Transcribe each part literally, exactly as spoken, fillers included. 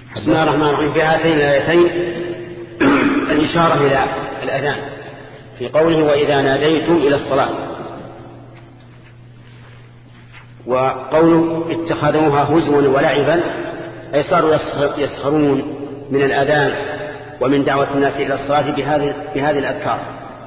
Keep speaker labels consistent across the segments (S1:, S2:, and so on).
S1: بسم الله الرحمن الرحيم. في هاتين الآيتين الإشارة إلى الأذان في قوله وإذا ناديتم إلى الصلاة، وقوله اتخذوها هزوا ولعبا أي صاروا يسخرون من الأذان ومن دعوة الناس إلى الصلاة بهذه, بهذه الأذكار.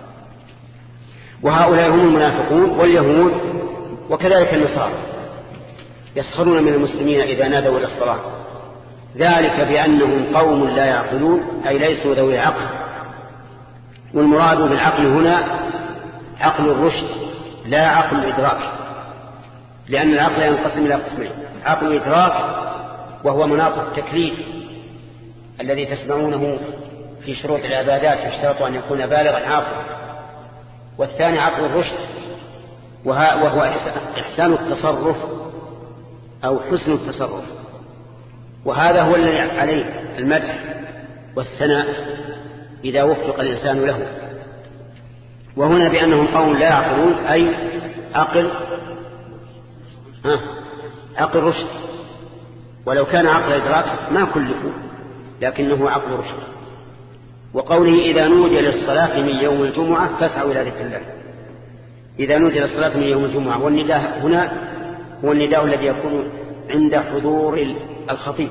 S1: وهؤلاء هم المنافقون واليهود وكذلك النصارى يسخرون من المسلمين إذا نادوا إلى الصلاة، ذلك بأنهم قوم لا يعقلون أي ليسوا ذوي عقل. والمراد بالعقل هنا عقل الرشد لا عقل الإدراك، لأن العقل ينقسم إلى قسمين: عقل الإدراك وهو مناط التكليف الذي تسمعونه في شروط العبادات يشترط أن يكون بالغا عاقلا، والثاني عقل الرشد وهو إحسان التصرف أو حسن التصرف، وهذا هو الذي عليه المدح والثناء إذا وفق الإنسان له. وهنا بأنهم قوم لا يعقلون أي عقل ها عقل رشد، ولو كان عقل إدراك ما كلفوا، لكنه عقل رشد. وقوله إذا نودي للصلاة من يوم الجمعة فاسعوا إلى ذكر الله، إذا نودي للصلاة من يوم الجمعة، والنداء هنا هو النداء الذي يكون عند حضور الخطيب،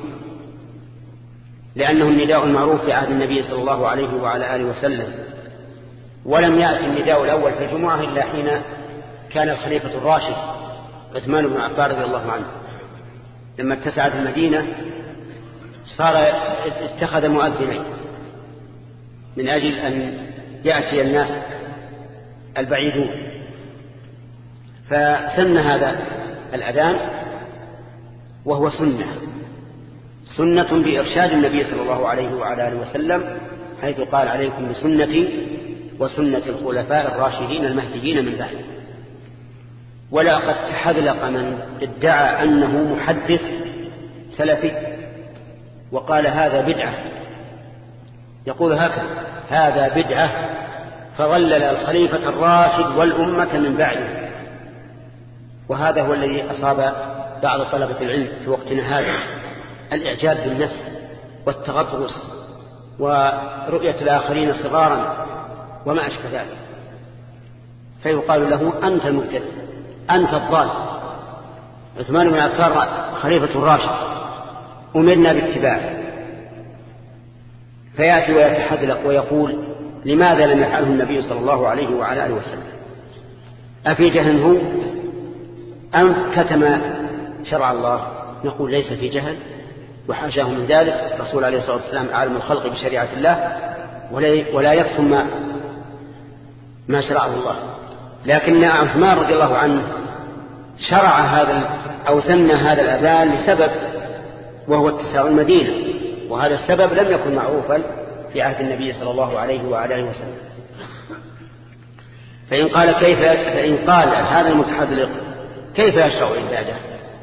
S1: لأنه النداء المعروف في عهد النبي صلى الله عليه وعلى آله وسلم. ولم يأتي النداء الأول في الجمعة إلا حين كان الخليفة الراشد عثمان بن عفان رضي الله عنه لما اتسعت المدينة صار اتخذ مؤذنين من أجل أن يأتي الناس البعيدون، فسن هذا الأذان وهو سنة سنة بإرشاد النبي صلى الله عليه وعلى آله وسلم، حيث قال عليكم بسنتي وسنة الخلفاء الراشدين المهديين من بعد. ولقد تحذلق من ادعى أنه محدث سلفي وقال هذا بدعة، يقول هكذا هذا بدعة، فظلل الخليفة الراشد والأمة من بعده. وهذا هو الذي أصاب بعض طلبة العلم في وقتنا هذا، الإعجاب بالنفس والتغطرس ورؤية الآخرين صغارا وما أشبه ذلك، فيقال له أنت المبتدع، أنت الضال. عثمان بن عفان خليفة الراشد أمرنا باتباعه، فيأتي ويتحذلق ويقول لماذا لم يفعله النبي صلى الله عليه وعلى آله وسلم؟ أفي جهل هو أم كتم شرع الله؟ نقول ليس في جهل وحاشاه من ذلك، الرسول عليه الصلاة والسلام عالم الخلق بشريعة الله ولا يكتم ما, ما شرعه الله. لكن عثمان رضي الله عنه شرع هذا أو سن هذا الأذان لسبب، وهو اتساع المدينة، وهذا السبب لم يكن معروفا في عهد النبي صلى الله عليه وعلى آله وسلم. فإن قال كيف فإن قال هذا المتحذلق كيف يشرع عباده؟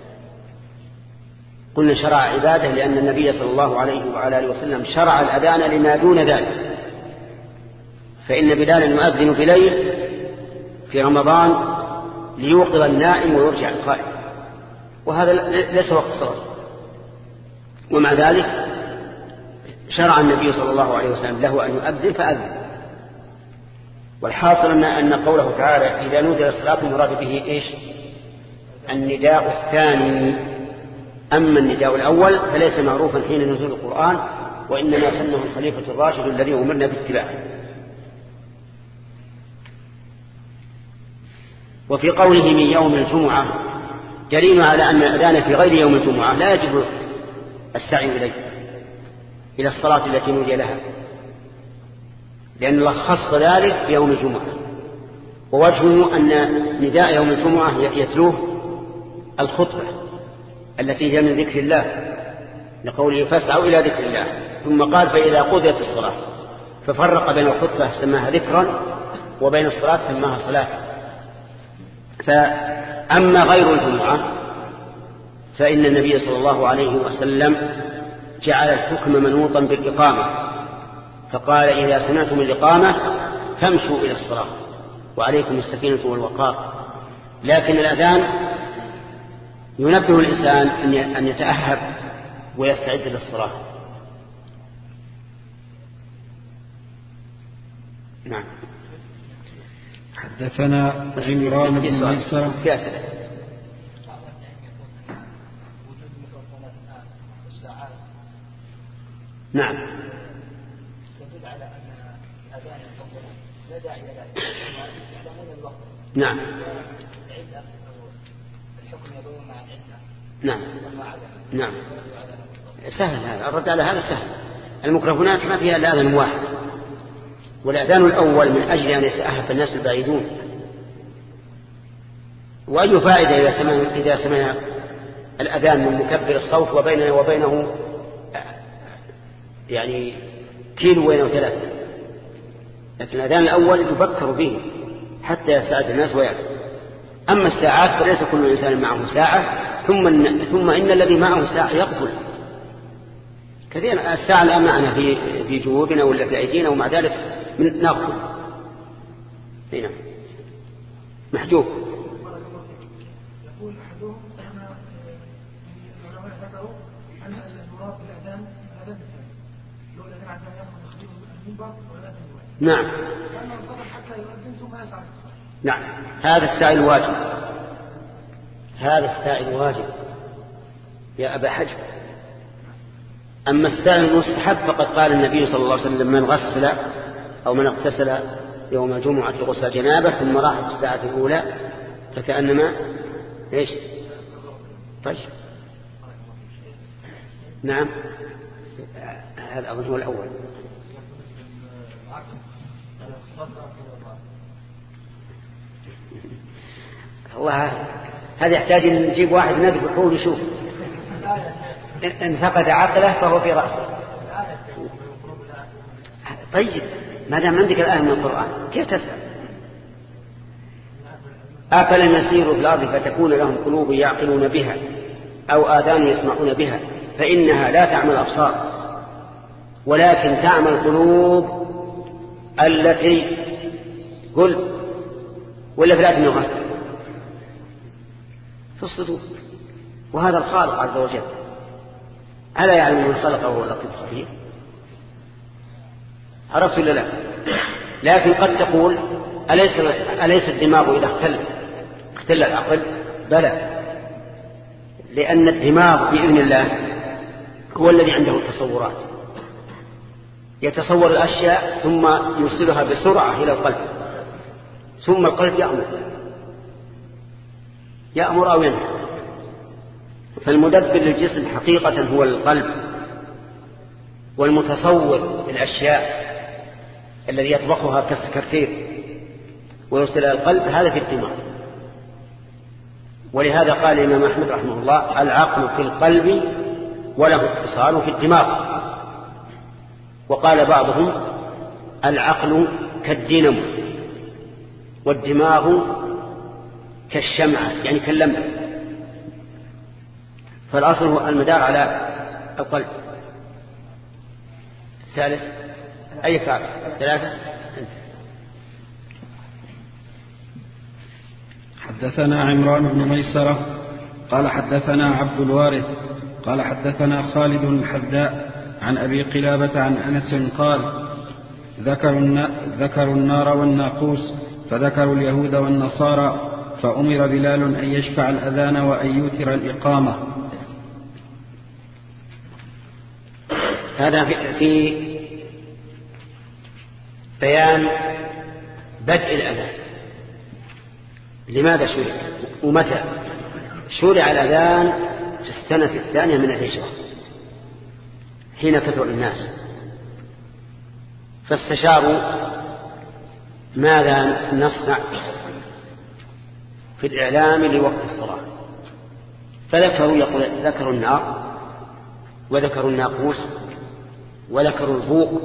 S1: قلنا شرع عباده لأن النبي صلى الله عليه وعلى آله وسلم شرع الأذان لما دون ذلك، فإن بلالا يؤذن بليل في رمضان ليوقظ النائم ويرجع القائم، وهذا ليس وقت الصلاة، ومع ذلك شرع النبي صلى الله عليه وسلم له أن يؤذن فأذن. والحاصل أن, أن قوله تعالى إذا نودي للصلاة المراد به إيش؟ النداء الثاني. أما النداء الأول فليس معروفا حين نزول القرآن، وإنما سنه الخليفة الراشد الذي أمرنا باتباعه. وفي قوله من يوم الجمعة دليل على أن الأذان في غير يوم الجمعة لا يجب السعي إليه إلى الصلاة التي نودي لها، لأن الله خص ذلك بيوم الجمعة. ووجهه أن نداء يوم الجمعة يتلوه الخطبة التي هي من ذكر الله، لقوله فاسعوا إلى ذكر الله، ثم قال فإذا قضيت الصلاة، ففرق بين الخطبة سماها ذكرا وبين الصلاة سماها صلاة. فأما غير الجمعة فإن النبي صلى الله عليه وسلم جعل الحكم منوطا بالإقامة، فقال إذا سمعتم الإقامة فامشوا إلى الصلاة وعليكم السكينة والوقار. لكن الأذان ينبه الإنسان أن يتأهب ويستعد للصلاة، نعم.
S2: حدثنا عمران بن ميسرة.
S1: في أسئلة. نعم.
S3: يدل على أن أذان الحكم لا داعي لذلك يعلمون الوقت.
S1: نعم.
S3: العلة الحكم يدور مع العلة.
S1: نعم. نعم. سهل هذا، الرد على هذا سهل. الميكروفونات ما فيها إلا أذان واحد، والأذان الأول من أجل أن يتأهب الناس البعيدون. وأي فائدة إذا سمع إذا سمع الأذان من مكبر الصوت وبيننا وبينه يعني كيلو وين وثلاثة، لكن الأذان الأول يبكر به حتى يستعد الناس ويأتي. أما الساعات فليس كل إنسان معه ساعة، ثم إن, ثم إن الذي معه ساعة يقبل كثيرا. الساعة الآن معنا في في جيوبنا ولا في أيدينا، ومع ذلك من نغفل. هنا محجوب.
S4: يقول أحدهم أن العلماء ذكروا أن المراد بالأذان الأذان الثاني، لو الأذان عندما يأخذ تخليل المنبر والأذان الواحد.
S1: نعم.
S4: كأنه انتظر حتى يؤذن ثم يسعى الصلاة.
S1: نعم، هذا السائل واجب، هذا السائل واجب يا أبا حجر. أما السائل المستحب فقد قال النبي صلى الله عليه وسلم: من غسل أو من اغتسل يوم الجمعة غسل جنابه ثم راح في الساعة الأولى فكأنما إيش؟ طيب. نعم، هذا أظن هو الأول. الله، هذا يحتاج أن نجيب واحد نذبحه ونشوف إن فقد عقله فهو في رأسه. طيب، ما دام عندك الآية من القرآن كيف تسأل؟ أفلم يسيروا في الأرض فتكون لهم قلوب يعقلون بها أو آذان يسمعون بها فإنها لا تعمى الأبصار ولكن تعمى القلوب التي قل ولا في ذات النغة في الصدور. وهذا الخالق عز وجل، ألا يعلم من خلقه وهو اللطيف الخبير؟ عرفت ولا لا؟ لكن قد تقول أليس, أليس الدماغ إذا اختل اختل العقل؟ بلى، لأن الدماغ بإذن الله هو الذي عنده التصورات، يتصور الأشياء ثم يوصلها بسرعة إلى القلب، ثم القلب يأمر يأمر أو ينهى. فالمدبر للجسم حقيقة هو القلب، والمتصور الأشياء الذي يطبخها كالسكرتير ويوصل إلى القلب هذا في الدماغ. ولهذا قال الإمام أحمد رحمه الله: العقل في القلب وله اتصال في الدماغ. وقال بعضهم: العقل كالدينامو والدماغ كالشمعة، يعني كاللمبة. فالأصل هو المدار على القلب. الثالث أي فعل؟ ثلاثة.
S2: حدثنا عمران بن ميسرة قال حدثنا عبد الوارث قال حدثنا خالد الحذاء عن أبي قلابة عن أنس قال: ذكروا ذكروا النار والناقوس فذكروا اليهود والنصارى فأمر بلال أن يشفع الأذان وأن يوتر الإقامة.
S1: هذا في بيان بدء الأذان. لماذا شرع ومتى شرع الأذان؟ في السنة الثانية من الهجرة حين كثر الناس، فاستشاروا ماذا نصنع في الإعلام لوقت الصلاة، فذكروا يقول ذكروا النار وذكروا الناقوس وذكروا البوق،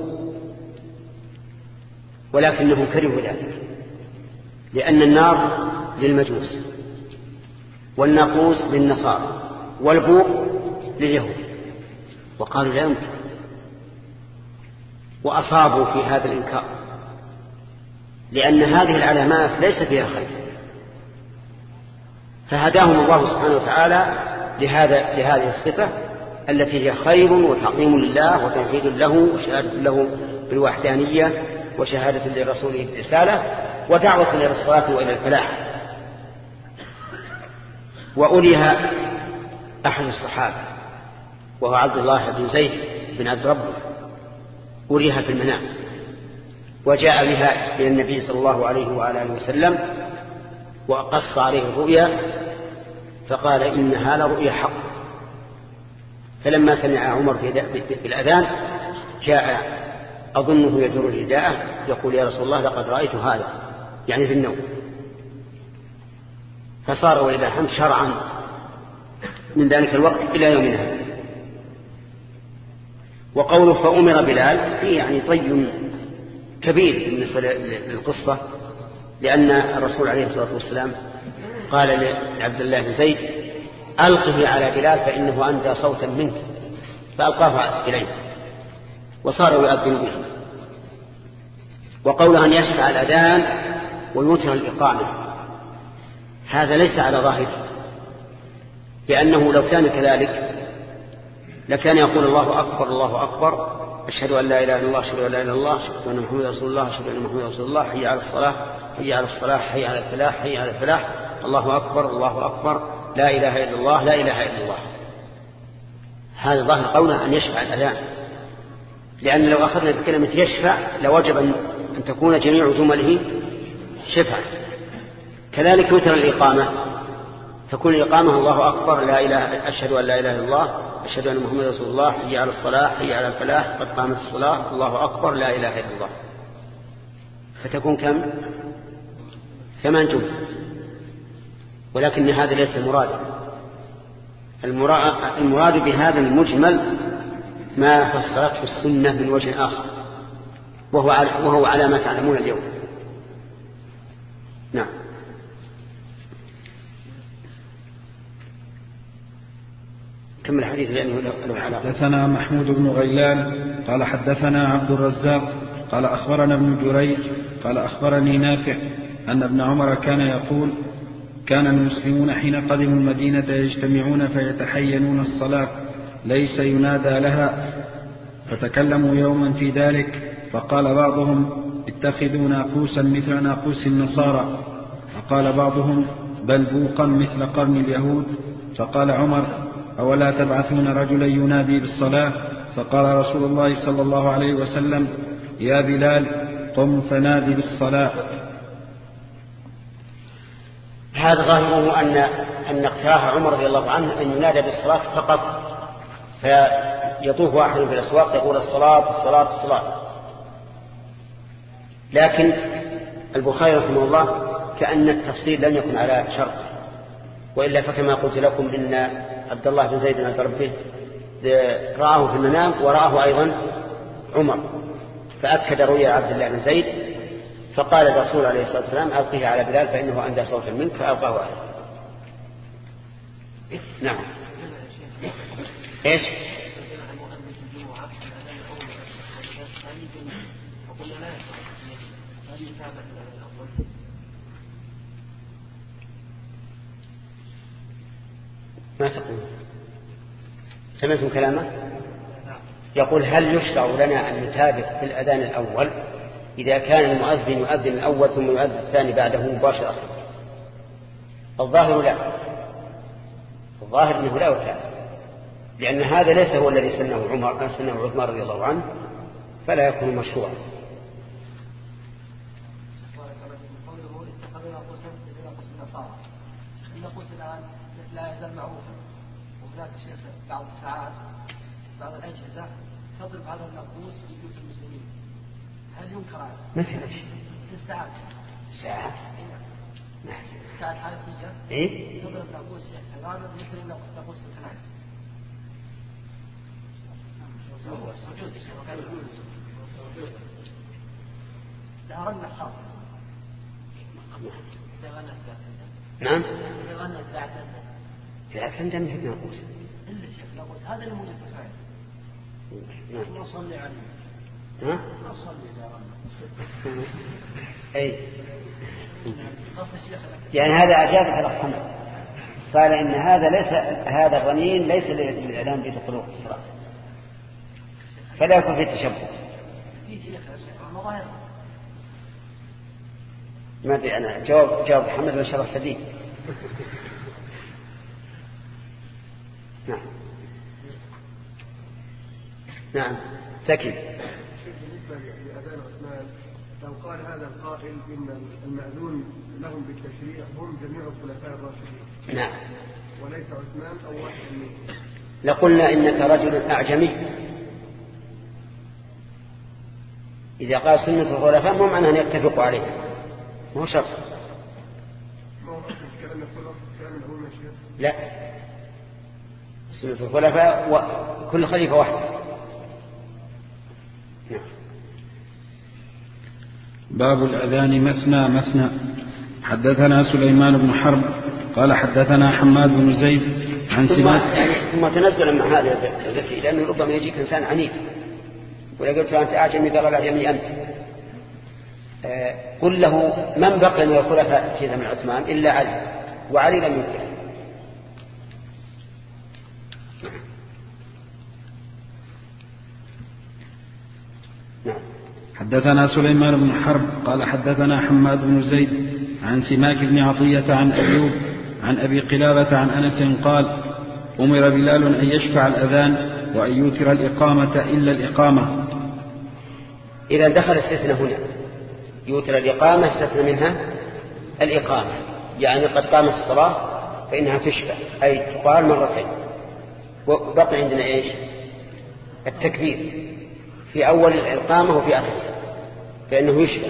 S1: ولكنهم كرهوا ذلك لأن النار للمجوس والناقوس للنصارى والبوق لليهود، وقالوا لا يمكن، وأصابوا في هذا الإنكار لأن هذه العلامات ليس فيها خير، فهداهم الله سبحانه وتعالى لهذا لهذه الصفة التي هي خير وتعظيم لله وتوحيد له وشهادة له بالوحدانية وشهادة لرسوله برسالة ودعوة إلى الصلاة وإلى الفلاح. وأوليها أحد الصحابة وهو عبد الله بن زيد بن عبد ربه، أوليها في المنام وجاء بها إلى النبي صلى الله عليه وآله وسلم وقص عليه الرؤيا فقال إنها لرؤيا حق. فلما سمع عمر بالأذان جاء أظنه يجر الرداء يقول يا رسول الله لقد رأيت هذا، يعني في النوم. فصار وإلى الحمد شرعا من ذلك الوقت إلى يومنا. وقوله فأمر بلال فيه يعني طي كبير بالنسبة للقصة، لأن الرسول عليه الصلاة والسلام قال لعبد الله بن زيد ألقه على بلال فإنه أندى صوتا منك، فألقاه إليه وصار يؤذن به. وقوله أن يشفع الأذان ويوتر الإقامة هذا ليس على ظاهره، لأنه لو كان كذلك لكان يقول الله أكبر الله أكبر أشهد أن لا إله إلا الله أشهد أن لا إله إلا الله أشهد أن محمدا رسول الله أشهد أن محمدا رسول الله حي على الصلاة حي على الصلاة حي على الفلاح حي على الفلاح الله أكبر الله أكبر لا إله إلا الله لا إله إلا الله. هذا ظاهر قوله أن يشفع الأذان، لأن لو أخذنا بكلمة يشفع لوجب أن تكون جميع جمله شفع. كذلك يوتر الإقامة تكون الإقامة الله أكبر لا إله أشهد أن لا إله إلا الله أشهد أن محمدا رسول الله حي على الصلاة حي على الفلاح قد قامت الصلاة الله أكبر لا إله إلا الله، فتكون كم؟ ثمان جمل. ولكن هذا ليس المراد. المراد بهذا المجمل ما فسرته السنة من وجه آخر وهو على, وهو على ما تعلمون اليوم. نعم. كم الحديث لأنه له علاقة.
S2: حدثنا محمود بن غيلان قال حدثنا عبد الرزاق قال أخبرنا ابن جريج قال أخبرني نافع أن ابن عمر كان يقول كان المسلمون حين قدموا المدينة يجتمعون فيتحينون الصلاة ليس ينادى لها، فتكلموا يوما في ذلك فقال بعضهم اتخذوا ناقوسا مثل ناقوس النصارى، فقال بعضهم بل بوقا مثل قرن اليهود، فقال عمر أولا تبعثون رجلا ينادي بالصلاة؟ فقال رسول الله صلى الله عليه وسلم يا بلال قم فنادي بالصلاة.
S1: هذا ظاهره أن أن اقتراح عمر رضي الله عنه أن ينادى بالصلاة فقط، فيطوف واحد في الأسواق يقول الصلاة الصلاة الصلاة. لكن البخاري رحمه الله كأن التفصيل لم يكن على شرط، وإلا فكما قلت لكم إن عبد الله بن زيد بن ربه رآه في المنام ورآه أيضا عمر، فأكد رؤيا عبد الله بن زيد، فقال الرسول عليه الصلاة والسلام ألقيه على بلال فإنه أندى صوتا منك، فألقاه عليه. نعم. إيش؟ ما تقول؟ سمعتم كلامه؟ يقول هل يشرع لنا أن نتابع في الأذان الأول إذا كان المؤذن يؤذن الأول ثم يؤذن الثاني بعده مباشرة؟ الظاهر لا، الظاهر أنه لا يتابع، لأن هذا ليس هو الذي سنه عمر سنه عثمان رضي الله عنه، فلا يكون مشروعا.
S3: لا يزال معروفا، وهناك شيخ بعض الساعات بعض الأجهزة تضرب هذا الناقوس في بيوت المسلمين، هل ينكر هذا؟
S1: مثل ايش؟
S3: في الساعات.
S1: ساعات؟
S3: نعم. الساعات الحالتية.
S1: إيه؟
S3: تضرب ناقوس هذا مثل ناقوس الكنائس. لها رنة خاصة.
S1: نعم.
S3: لا
S1: فهمت أنه ناقوس.
S3: إلا شيخ ناقوس هذا اللي موجود في الخير.
S1: نعم.
S3: ما صلي عليه.
S1: ها؟
S3: ما صلي إذا رنة.
S1: أي. يعني هذا أجاب على الخمر، قال إن هذا ليس هذا الرنين ليس للإعلام بدخول الصلاة، فلا يكون في تشبه.
S3: في شيخ مظاهر
S1: ما أدري أنا جواب جواب محمد وإن شاء الله سديد. نعم نعم سكن.
S5: بالنسبة لأذان عثمان لو قال هذا القائل إن المأذون لهم بالتشريع هم جميع الخلفاء الراشدين
S1: نعم
S5: وليس عثمان أو واحد منهم
S1: لقلنا إنك رجل أعجمي. إذا قال سنة الخلفاء مو معنى أن يتفقوا عليه، مو شرط. لا، سنة الخلفاء وكل خليفة واحد.
S2: باب الأذان مثنى مثنى. حدثنا سليمان بن حرب قال حدثنا حماد بن زيد عن سماك.
S1: ثم تنزل مع هذا الذكي، لأنه ربما يجيك إنسان عنيد ولا قلت أنت أعجمي قال الأعجمي أنت. آه قل له من بقي من الخلفاء في زمن عثمان إلا علي، وعلي لم ينكر.
S2: نعم. حدثنا سليمان بن حرب قال حدثنا حماد بن زيد عن سماك بن عطية عن أيوب عن أبي قلابة عن أنس قال أمر بلال أن يشفع الأذان وأن يوتر الإقامة إلا الإقامة.
S1: إذا دخل استثنى هنا يوتر الإقامة استثنى منها الإقامة، يعني قد قامت الصلاة فإنها تشفع أي تقال مرتين. وبقي عندنا إيش؟ التكبير في أول الإقامة وفي آخرها فإنه يشفع.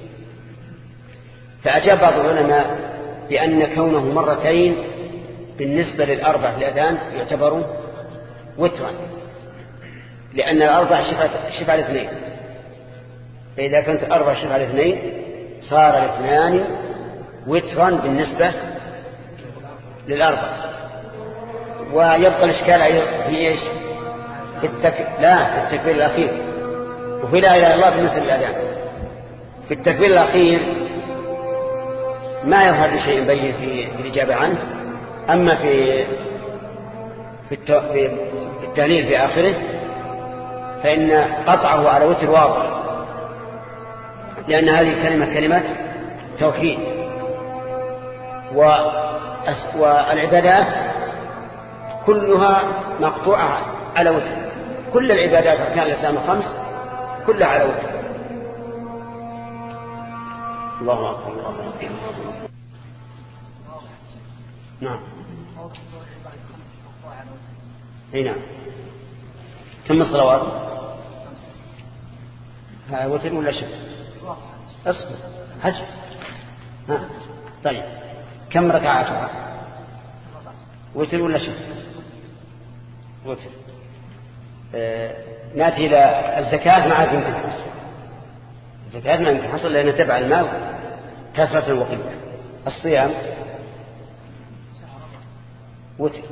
S1: فأجاب بعض العلماء بأن كونه مرتين بالنسبة للأربع في الأذان يعتبر وترا، لأن الأربع شفع الاثنين، فإذا كانت الأربع شفع الاثنين صار الاثنان وترا بالنسبة للأربع. ويبقى الإشكال في إيش؟ في التك... لا في التكبير الأخير، وفي لا إله إلا الله بالنسبة للأذان. في التكبير الأخير ما يظهر شيء بين في الإجابة عنه، أما في في, الت... في التهليل في آخره فإن قطعه على وتر واضح، لأن هذه الكلمة كلمة توحيد. و... والعبادات كلها مقطوعة على وتر، كل العبادات أركان الإسلام الخمس كلها على وتر. الله أكبر الله أكبر. نعم اي نعم. كم الصلوات؟ ها وتر ولا شك؟ اصبر حج. ها طيب كم ركعاتها؟ وتر ولا شك؟ وتر. آه ناتي الى الزكاة ما عاد يمكن حصل. الزكاة ما يمكن حصل لأنها تبع المال كثرة وقلة. الصيام وتر.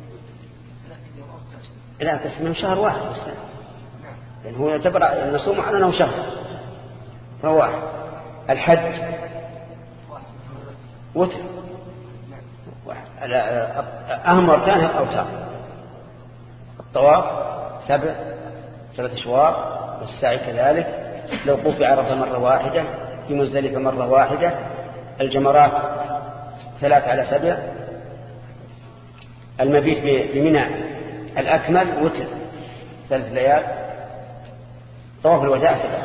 S1: لا بس انه شهر واحد بس، لأن هو يعتبر النصوم على انه شهر فهو واحد. الحج وتر واحد. أهم أركانها الأوتار. الطواف سبع سبعة أشواط، والسعي كذلك، الوقوف في عرفة مرة واحدة، في مزدلفة مرة واحدة، الجمرات ثلاث على سبع، المبيت بمنى الأكمل وتر ثلاث ليال، طواف الوداع سبع.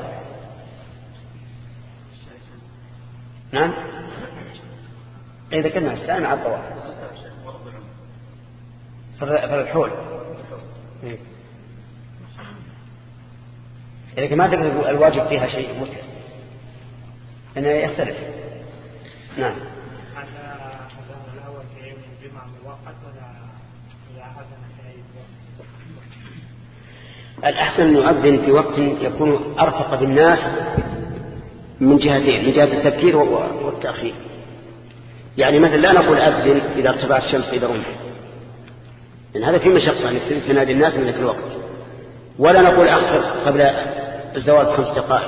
S1: نعم إذا كنا الساعة مع الطواف فالحول. لكن ما تقدر الواجب فيها شيء وتر أنه يختلف. نعم. الأحسن أن يؤذن في وقت يكون أرفق بالناس من جهتين، من جهة التبكير والتأخير. يعني مثلا لا نقول أذن إذا ارتفعت الشمس إذا رمح، لأن هذا في مشقة أن تنادي الناس من ذلك الوقت. ولا نقول أخر قبل الزوال بخمس دقائق.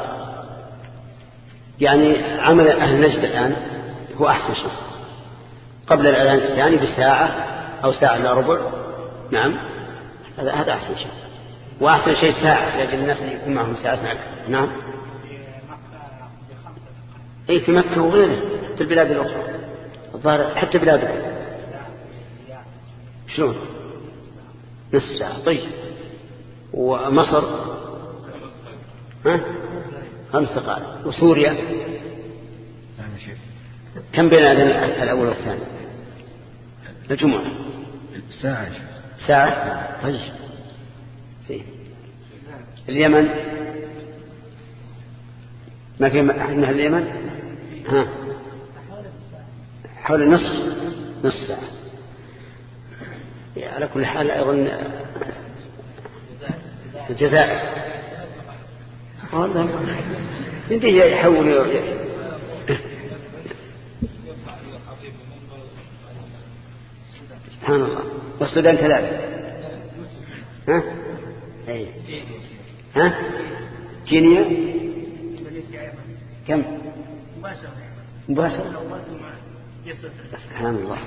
S1: يعني عمل أهل نجد الآن هو أحسن شيء، قبل الأذان الثاني بساعة أو ساعة إلا ربع. نعم هذا هذا أحسن شيء، وأحسن شيء ساعة لأجل الناس اللي يكون معهم ساعة أكثر. نعم أي في مكة وغيره حتى البلاد الأخرى الظاهر حتى بلادكم شلون نصف ساعة. طيب ومصر ها خمس دقائق وسوريا كم بين الأول والثاني الجمعة
S2: ساعة
S1: ساعة. طيب فيه اليمن ما في أحد من اليمن ها حول نصف نصف ساعة. على كل حال أيضا الجزائر والله انتي يحولوا سبحان الله. والسودان كذلك ها اي ها كينيا كم مباشرة سبحان الله.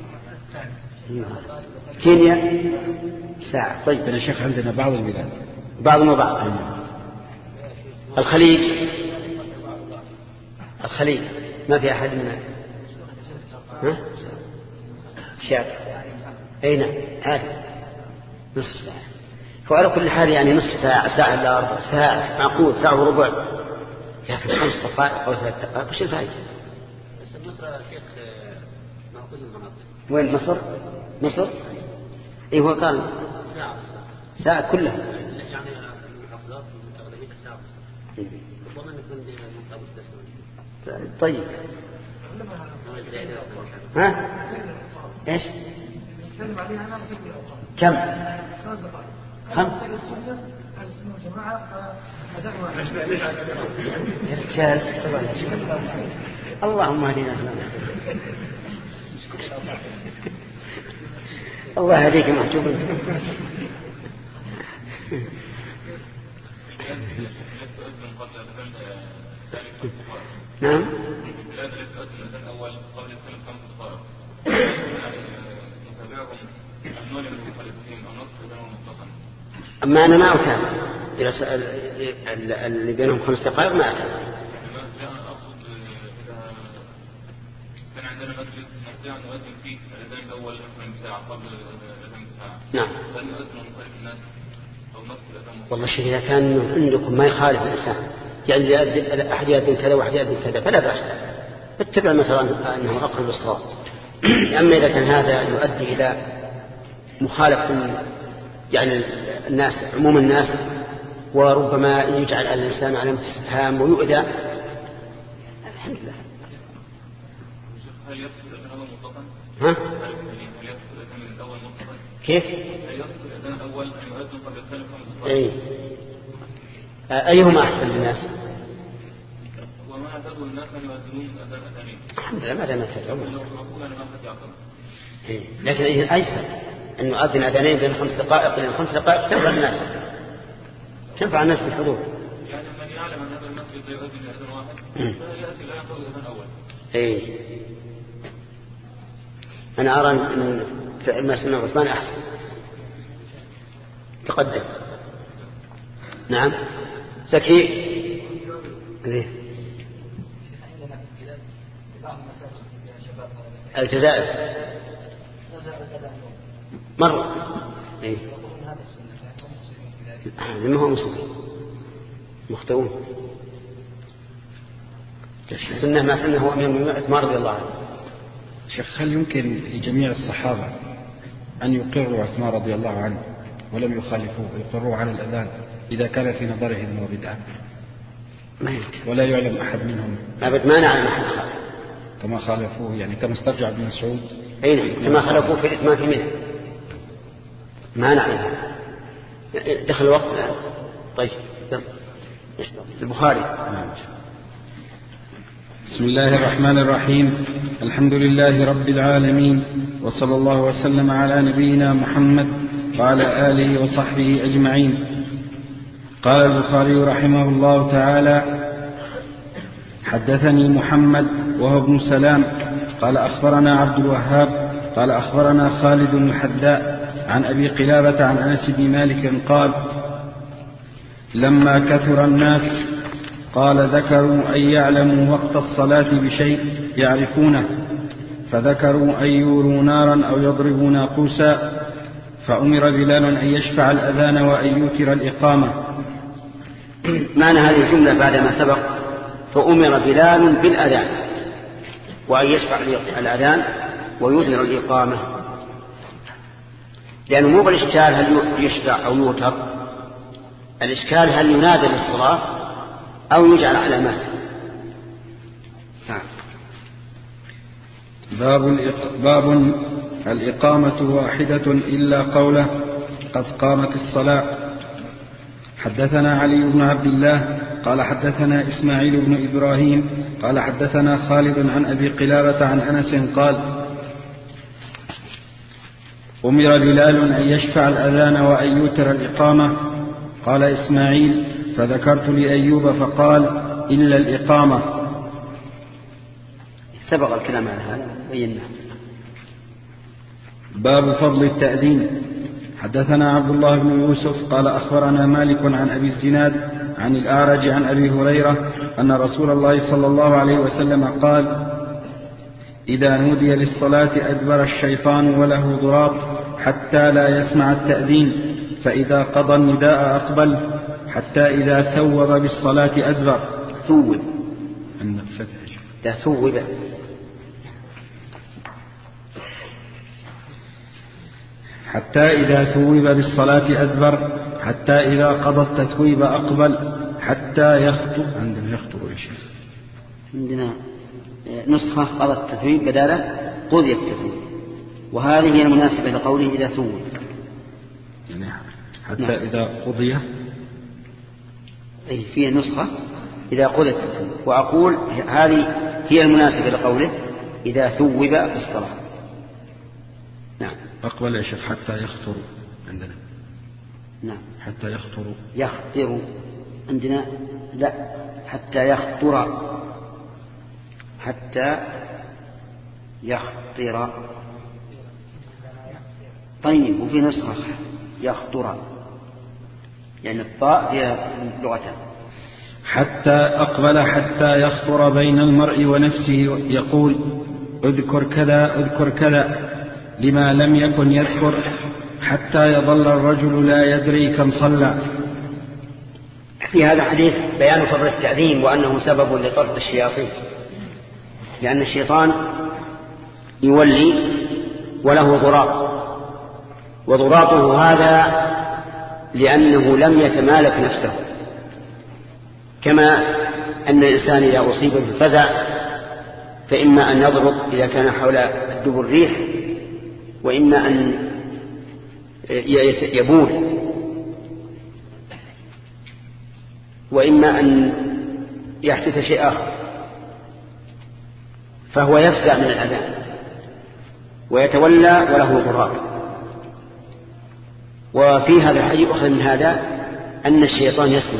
S1: كينيا ساعة. طيب
S2: يا شيخ عندنا بعض البلاد
S1: بعض ما بعض. الخليج الخليج ما في أحد من ها شاب أين هذا نصف ساعة. فعلى كل حال يعني نصف ساعة ساعة إلا أربع ساعة معقول ساعة وربع لكن خمس دقائق أو ثلاث دقائق وش الفائدة؟
S6: بس مصر شيخ معقول المناطق.
S1: وين مصر؟ مصر إيه هو قال
S6: ساعة
S1: ساعة كلها
S6: يعني المحافظات أغلبية ساعة والله نكون منطقة مستثمرة.
S1: طيب ها ايش
S4: نتكلم عليها أنا
S1: كم
S4: خمس دقائق
S1: خمس
S4: السنة السنة والجماعة
S1: يا رجال اللهم اهدنا الله يهديك محجوب. نعم أما أنا ما أتابع إذا سأل اللي بينهم خمس دقائق ما أتابع.
S7: كان عندنا مسجد نستطيع أن نؤذن فيه الأذان الأول مثلا بساعة قبل الأذان بساعة.
S1: نعم.
S7: هل نؤذن ونخالف الناس أو نصل الأذان؟
S1: والله شيء إذا كان عندكم ما يخالف الإنسان يعني يأذن أحد يأذن كذا وأحد يأذن كذا فلا بأس اتبع مثلا أنه أقرب الصواب. أما إذا كان هذا يؤدي إلى مخالفة يعني الناس عموم الناس وربما يجعل الإنسان على استفهام ويؤذى الحمد لله.
S7: هل يدخل الأذان الأول مطلقا؟
S1: ها؟
S7: هل يدخل الأذان الأول مطلقا؟
S1: كيف؟
S7: هل يدخل الأذان الأول أن يؤذن قبل الثالث خمس دقائق؟
S1: أي أيهما أحسن للناس؟
S7: وما اعتادوا الناس أن يؤذنون أذان أذانين.
S1: الحمد لله ماذا نتعلم؟
S7: لو أقول أنا ما أحد يعتبر.
S1: لكن أيسر أن نؤذن أذانين بين خمس دقائق لأن خمس دقائق تنفع الناس تنفع الناس بالحضور.
S7: يعني من يعلم أن هذا المسجد لا يؤذن لأذان واحد فيأتي لا ينفذ الأذان الأول.
S1: إيه أنا أرى أن فعل ما سمع عثمان أحسن. تقدم. نعم زكي ليه الجزائر مرة إيه لما هو مسلم مختون السنة ما سنه أمير من عثمان رضي الله عنه.
S2: شيخ هل يمكن لجميع الصحابة أن يقروا عثمان رضي الله عنه ولم يخالفوه ويقروا على الأذان إذا كان في نظرهم هو بدعة ولا يعلم أحد منهم
S1: أبد ما نعلم أحد خالف
S2: كما خالفوه يعني كما استرجع ابن مسعود
S1: أين كما خالفوه في الإتمام في منه ما نعلم. دخل الوقت الآن. طيب البخاري.
S2: بسم الله الرحمن الرحيم الحمد لله رب العالمين وصلى الله وسلم على نبينا محمد وعلى آله وصحبه أجمعين. قال البخاري رحمه الله تعالى حدثني محمد وهو ابن سلام قال أخبرنا عبد الوهاب قال أخبرنا خالد الحذاء عن أبي قلابة عن أنس بن مالك قال لما كثر الناس قال ذكروا أن يعلموا وقت الصلاة بشيء يعرفونه، فذكروا أن يوروا نارا أو يضربوا ناقوسا، فأمر بلال أن يشفع الأذان وأن يوتر الإقامة.
S1: معنى هذه الجملة بعدما سبق فأمر بلال بالأذان وأن يشفع الأذان ويوتر الإقامة، لأنه مو بالإشكال هل يشفع أو يوتر، الإشكال هل ينادى للصلاة أو يجعل علامات.
S2: باب, الإق... باب الإقامة واحدة إلا قوله قد قامت الصلاة. حدثنا علي بن عبد الله قال حدثنا إسماعيل بن إبراهيم قال حدثنا خالد عن أبي قلابة عن أنس قال أمر بلال أن يشفع الأذان وأن يوتر الإقامة. قال إسماعيل فذكرت لأيوب فقال إلا الإقامة.
S1: سبق الكلام عن هذا بيناه.
S2: باب فضل التأذين. حدثنا عبد الله بن يوسف قال أخبرنا مالك عن أبي الزناد عن الأعرج عن أبي هريرة أن رسول الله صلى الله عليه وسلم قال إذا نودي للصلاة أدبر الشيطان وله ضراط حتى لا يسمع التأذين، فإذا قضى النداء أقبل حتى إذا ثوب بالصلاة أدبر.
S1: ثوب
S2: عند الفتح
S1: ده ثوب
S2: حتى إذا ثوب بالصلاة أدبر حتى إذا قضى التثويب أقبل حتى يخطب. عندنا يخطب إيش؟
S1: عندنا نسخة قضى التثويب بداله قضي التثويب، وهذه هي المناسبة لقوله إذا ثوب،
S2: يعني حتى نعم. إذا قضي
S1: أي فيه نسخة إذا قضى التثويب، وأقول هذه هي المناسبة لقوله إذا ثوب بالصلاة. نعم.
S2: أقبل يا شيخ حتى يخطر عندنا.
S1: نعم.
S2: حتى يخطر
S1: يخطر عندنا لا حتى يخطر حتى يخطر. طيب وفي نسخة يخطر يعني الطاء فيها لغتان.
S2: حتى أقبل حتى يخطر بين المرء ونفسه يقول اذكر كذا اذكر كذا لما لم يكن يذكر حتى يظل الرجل لا يدري كم صلى.
S1: في هذا الحديث بيان فضل التأذين وأنه سبب لطرد الشياطين، لأن الشيطان يولي وله ضراط، وضراطه هذا لأنه لم يتمالك نفسه، كما أن الإنسان إذا أصيب بالفزع فإما أن يضرب إذا كان حول الدبر الريح، وإما أن يبول، وإما أن يحدث شيء آخر، فهو يفزع من الأذان ويتولى وله ضراب. وفي هذا الحديث أخذ من هذا أن الشيطان يسمع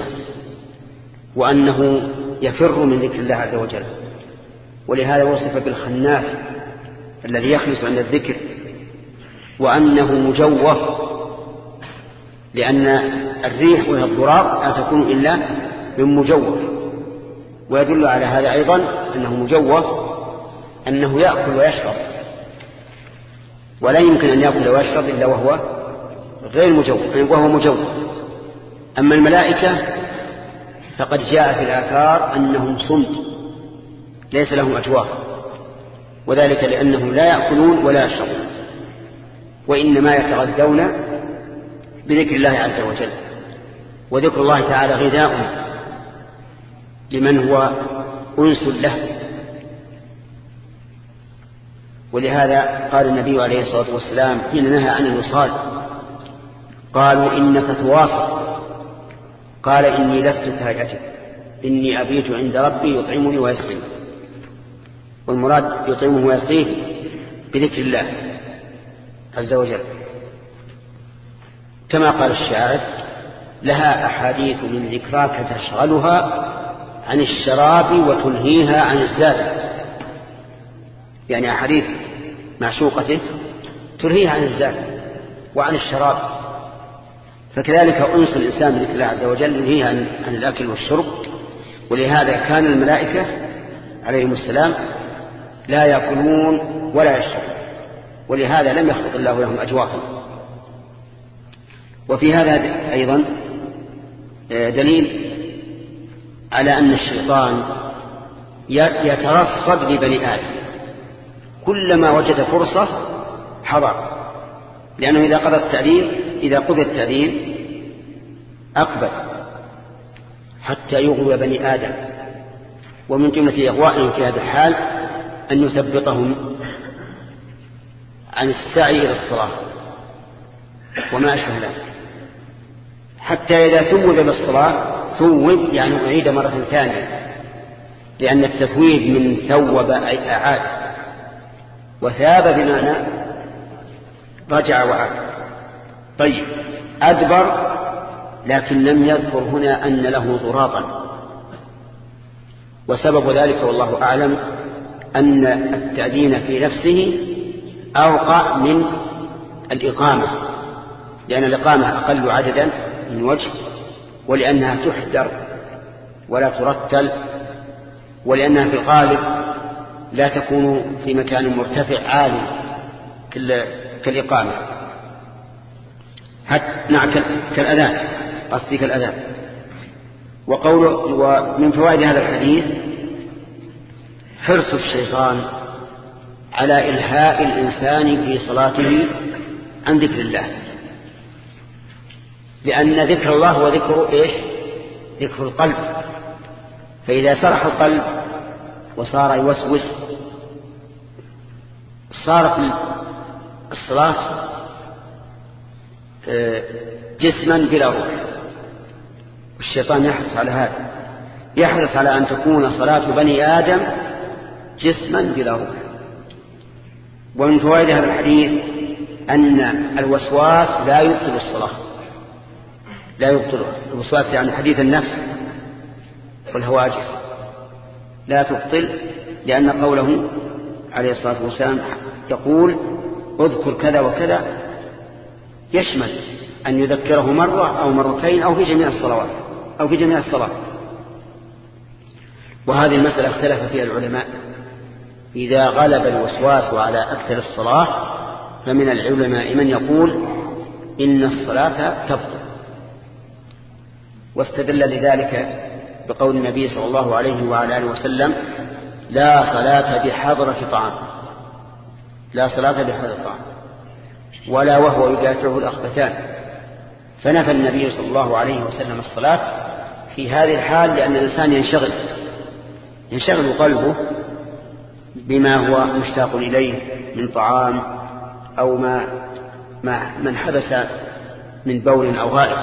S1: وأنه يفر من ذكر الله عز وجل، ولهذا وصف بالخناس الذي يخلص عند الذكر، وأنه مجوف، لأن الريح وهي الضراب لا تكون إلا من مجوف. ويدل على هذا أيضا أنه مجوف أنه يأكل ويشرب، ولا يمكن أن يأكل ويشرب إلا وهو غير مجوف وهو مجوف. أما الملائكة فقد جاء في الآثار أنهم صمت ليس لهم أجواف، وذلك لأنهم لا يأكلون ولا يشربون، وإنما يتغذون بذكر الله عز وجل. وذكر الله تعالى غذاء لمن هو أنس له. ولهذا قال النبي عليه الصلاة والسلام حين نهى عن الوصال قالوا إنك تواصل، قال إني لست كهيئتك، إني أبيت عند ربي يطعمني ويسقيني. والمراد يطعمه ويسقيه بذكر الله عز وجل، كما قال الشاعر لها أحاديث من ذكراك تشغلها عن الشراب وتنهيها عن الزاد. يعني أحاديث معشوقته تنهيها عن الزاد وعن الشراب، فكذلك أنس الإنسان بذكر الله عز وجل ينهيها عن الأكل والشرب ولهذا كان الملائكة عليهم السلام لا يأكلون ولا يشربون، ولهذا لم يخلق الله لهم أجوافا. وفي هذا أيضا دليل على أن الشيطان يترصد لبني آدم، كلما وجد فرصة حضر، لأنه إذا قضى التأذين إذا قضى التأذين أقبل حتى يغوي بني آدم. ومن جملة إغوائهم في هذا الحال أن يثبطهم عن السعي إلى الصلاة وما أشبه ذلك، حتى إذا ثوب بالصلاة ثوب يعني أعيد مرة ثانية، لأن التثويب من ثوب أي أعاد، وثاب بمعنى رجع وعاد. طيب أدبر، لكن لم يذكر هنا أن له ضراطا، وسبب ذلك والله أعلم أن التأذين في نفسه أوقع من الإقامة، لأن الإقامة أقل عددا من وجه، ولأنها تحذر ولا ترتل، ولأنها في الغالب لا تكون في مكان مرتفع عالي كالإقامة، حتى نعم كالأذان، قصدي كالأذان. وقوله ومن فوائد هذا الحديث حرص الشيطان على إلهاء الإنسان في صلاته عن ذكر الله، لأن ذكر الله هو ذكر إيش؟ ذكر القلب. فإذا سرح القلب وصار يوسوس صارت الصلاة جسما بلا روح، والشيطان يحرص على هذا، يحرص على أن تكون صلاة بني آدم جسما بلا روح. ومن فوائد هذا الحديث أن الوسواس لا يبطل الصلاة، لا يبطل الوسواس، يعني حديث النفس والهواجس لا تبطل، لأن قوله عليه الصلاة والسلام يقول اذكر كذا وكذا يشمل أن يذكره مرة أو مرتين أو في جميع الصلوات أو في جميع الصلاة. وهذه المسألة اختلف فيها العلماء، إذا غلب الوسواس على أكثر الصلاة فمن العلماء من يقول إن الصلاة تبطل، واستدل لذلك بقول النبي صلى الله عليه وعلى آله وسلم لا صلاة بحضرة طعام، لا صلاة بحضرة طعام، ولا وهو يدافعه الأخبثان. فنفى النبي صلى الله عليه وسلم الصلاة في هذه الحال، لأن الإنسان ينشغل ينشغل قلبه بما هو مشتاق إليه من طعام أو ما, ما من حبس من بول أو غائط.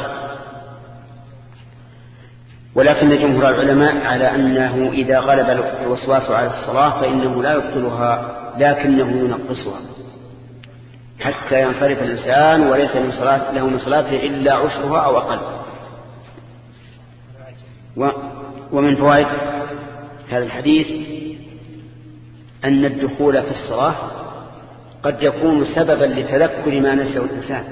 S1: ولكن جمهور العلماء على أنه إذا غلب الوسواس على الصلاة فإنه لا يبطلها، لكنه ينقصها حتى ينصرف الإنسان وليس من صلاة له من صلاته إلا عشرها أو أقل. ومن فوائد هذا الحديث أن الدخول في الصلاة قد يكون سببا لتذكر ما نسيه الإنسان.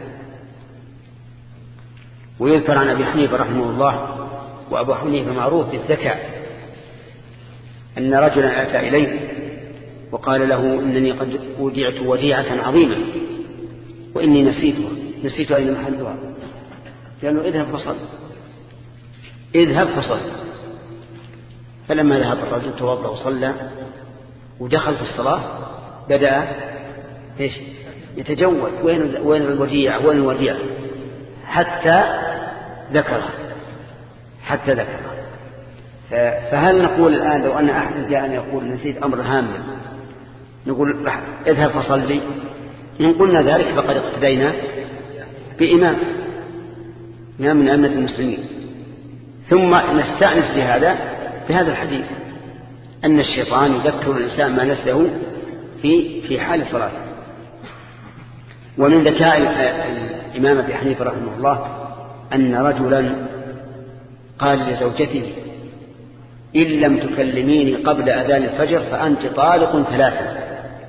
S1: ويذكر عن أبي حنيفة رحمه الله، وأبو حنيفة معروف بالذكاء، أن رجلا أتى إليه وقال له إنني قد ودعت وديعة عظيمة وإني نسيتها نسيت أين محلها. قال له اذهب فصل اذهب فصل. فلما ذهب الرجل توضأ وصلى ودخل في الصلاة بدأ إيش يتجول وين وين الوديعة وين الوديعة حتى ذكرها حتى ذكرها. فهل نقول الآن لو أن أحد جاءنا يقول نسيت أمر هام نقول اذهب فصلي؟ إن قلنا ذلك فقد اقتدينا بإمام من أئمة المسلمين. ثم نستأنس بهذا بهذا الحديث أن الشيطان يذكر الإنسان ما نسيه في في حال صلاته. ومن ذكاء الإمام أبي حنيفة رحمه الله أن رجلا قال لزوجته إن لم تكلميني قبل أذان الفجر فأنت طالق ثلاثا.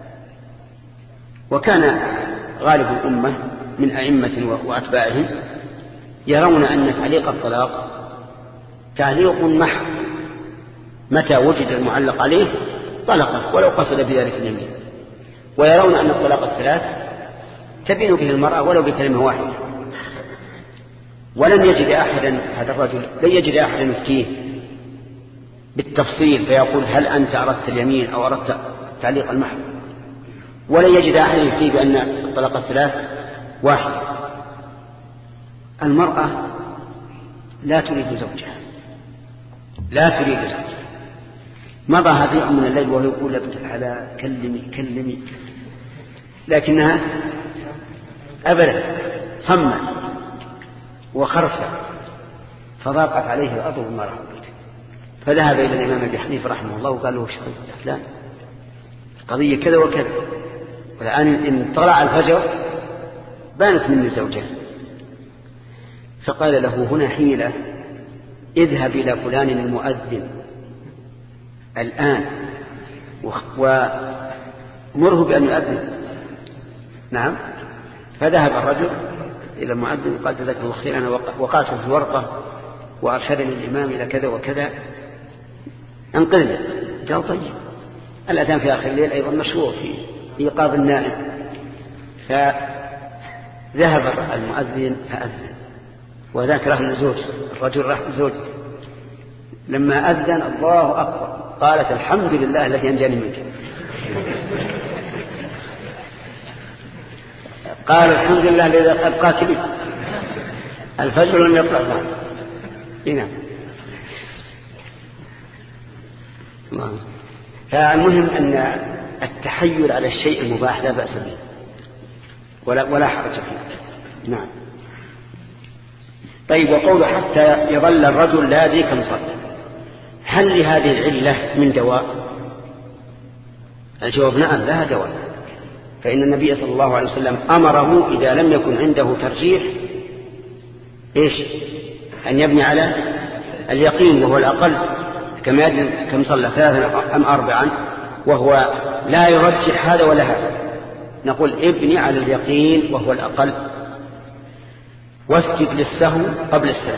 S1: وكان غالب الأمة من أئمة وأتباعهم يرون أن تعليق الطلاق تعليق محض متى وجد المعلق عليه طلقه ولو قصد بذلك اليمين. ويرون أن الطلاق الثلاث تبين به المرأة ولو بكلمة واحدة. ولن يجد أحدا هذا الرجل لن يجد أحدا يفتيه بالتفصيل فيقول هل أنت أردت اليمين أو أردت تعليق المحض، ولن يجد أحدا يفتيه بأن الطلاق الثلاث واحد. المرأة لا تريد زوجها لا تريد زوجها مضى هذه من الليل وهو يقول ابت الحلال كلمي كلمي، لكنها أبدا صمت وخرفت فضاقت عليه الأرض بما رحبت، فذهب إلى الإمام أبي حنيفة رحمه الله وقال له شريط فلان قضية كذا وكذا، والآن إن طلع الفجر بانت مني زوجها. فقال له هنا حيلة، اذهب إلى فلان المؤذن الآن ومره بأن يؤذن. نعم. فذهب الرجل إلى المؤذن وقال جزاك الله خير أنا وقعت في ورقة وأرشدني الإمام إلى كذا وكذا انقذني. قال طيب الأذان في آخر الليل أيضا مشروع في إيقاظ النائم. فذهب المؤذن فأذن وذاك راح لزوج الرجل راح لزوج. لما أذن الله أكبر قالت الحمد لله الذي أنجاني منك. قال الحمد لله الذي أبقاك لي الفجر لم يطلع بعد. هنا فالمهم أن التحيل على الشيء المباح لا بأس به ولا, ولا حرج فيه. نعم. طيب وقوله حتى يظل الرجل لا يدري كم صلى، هل لهذه العلة من دواء؟ الجواب نعم لها دواء، فإن النبي صلى الله عليه وسلم أمره إذا لم يكن عنده ترجيح إيش أن يبني على اليقين وهو الأقل، كما يدري كم صلى ثلاثا أم أربعا وهو لا يرجح هذا ولا هذا، نقول ابني على اليقين وهو الأقل واسجد للسهو قبل السلام.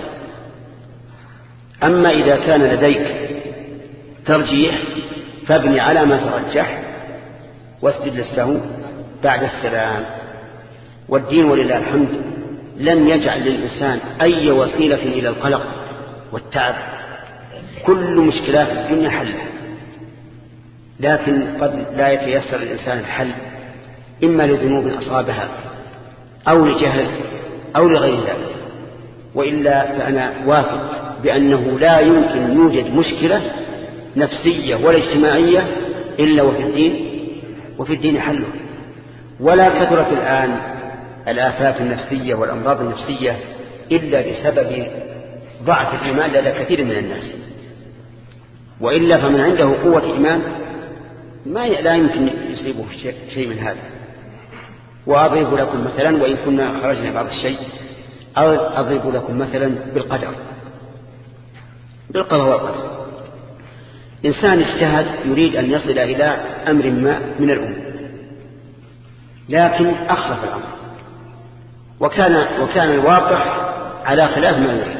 S1: أما إذا كان لديك ترجيح فابني على ما ترجح واسجد للسهو بعد السلام. والدين ولله الحمد لم يجعل للإنسان أي وسيلة إلى القلق والتعب، كل مشكلات الدنيا حلها، لكن قد لا يتيسر الإنسان الحل إما لذنوب أصابها أو لجهل أو لغير ذلك، وإلا فأنا واثق بأنه لا يمكن يوجد مشكلة نفسية ولا اجتماعية إلا وفي الدين وفي الدين حله. ولا كثرت الآن الآفات النفسية والأمراض النفسية إلا بسبب ضعف الإيمان لدى كثير من الناس، وإلا فمن عنده قوة إيمان ما لا يمكن يصيبه شيء من هذا. وأضرب لكم مثلا وإن كنا خرجنا بعض الشيء أضرب لكم مثلا بالقدر بالقضاء والقدر. إنسان اجتهد يريد أن يصل إلى أمر ما من الأمور لكن أخلف الأمر وكان, وكان الواقع على خلاف ما يريد.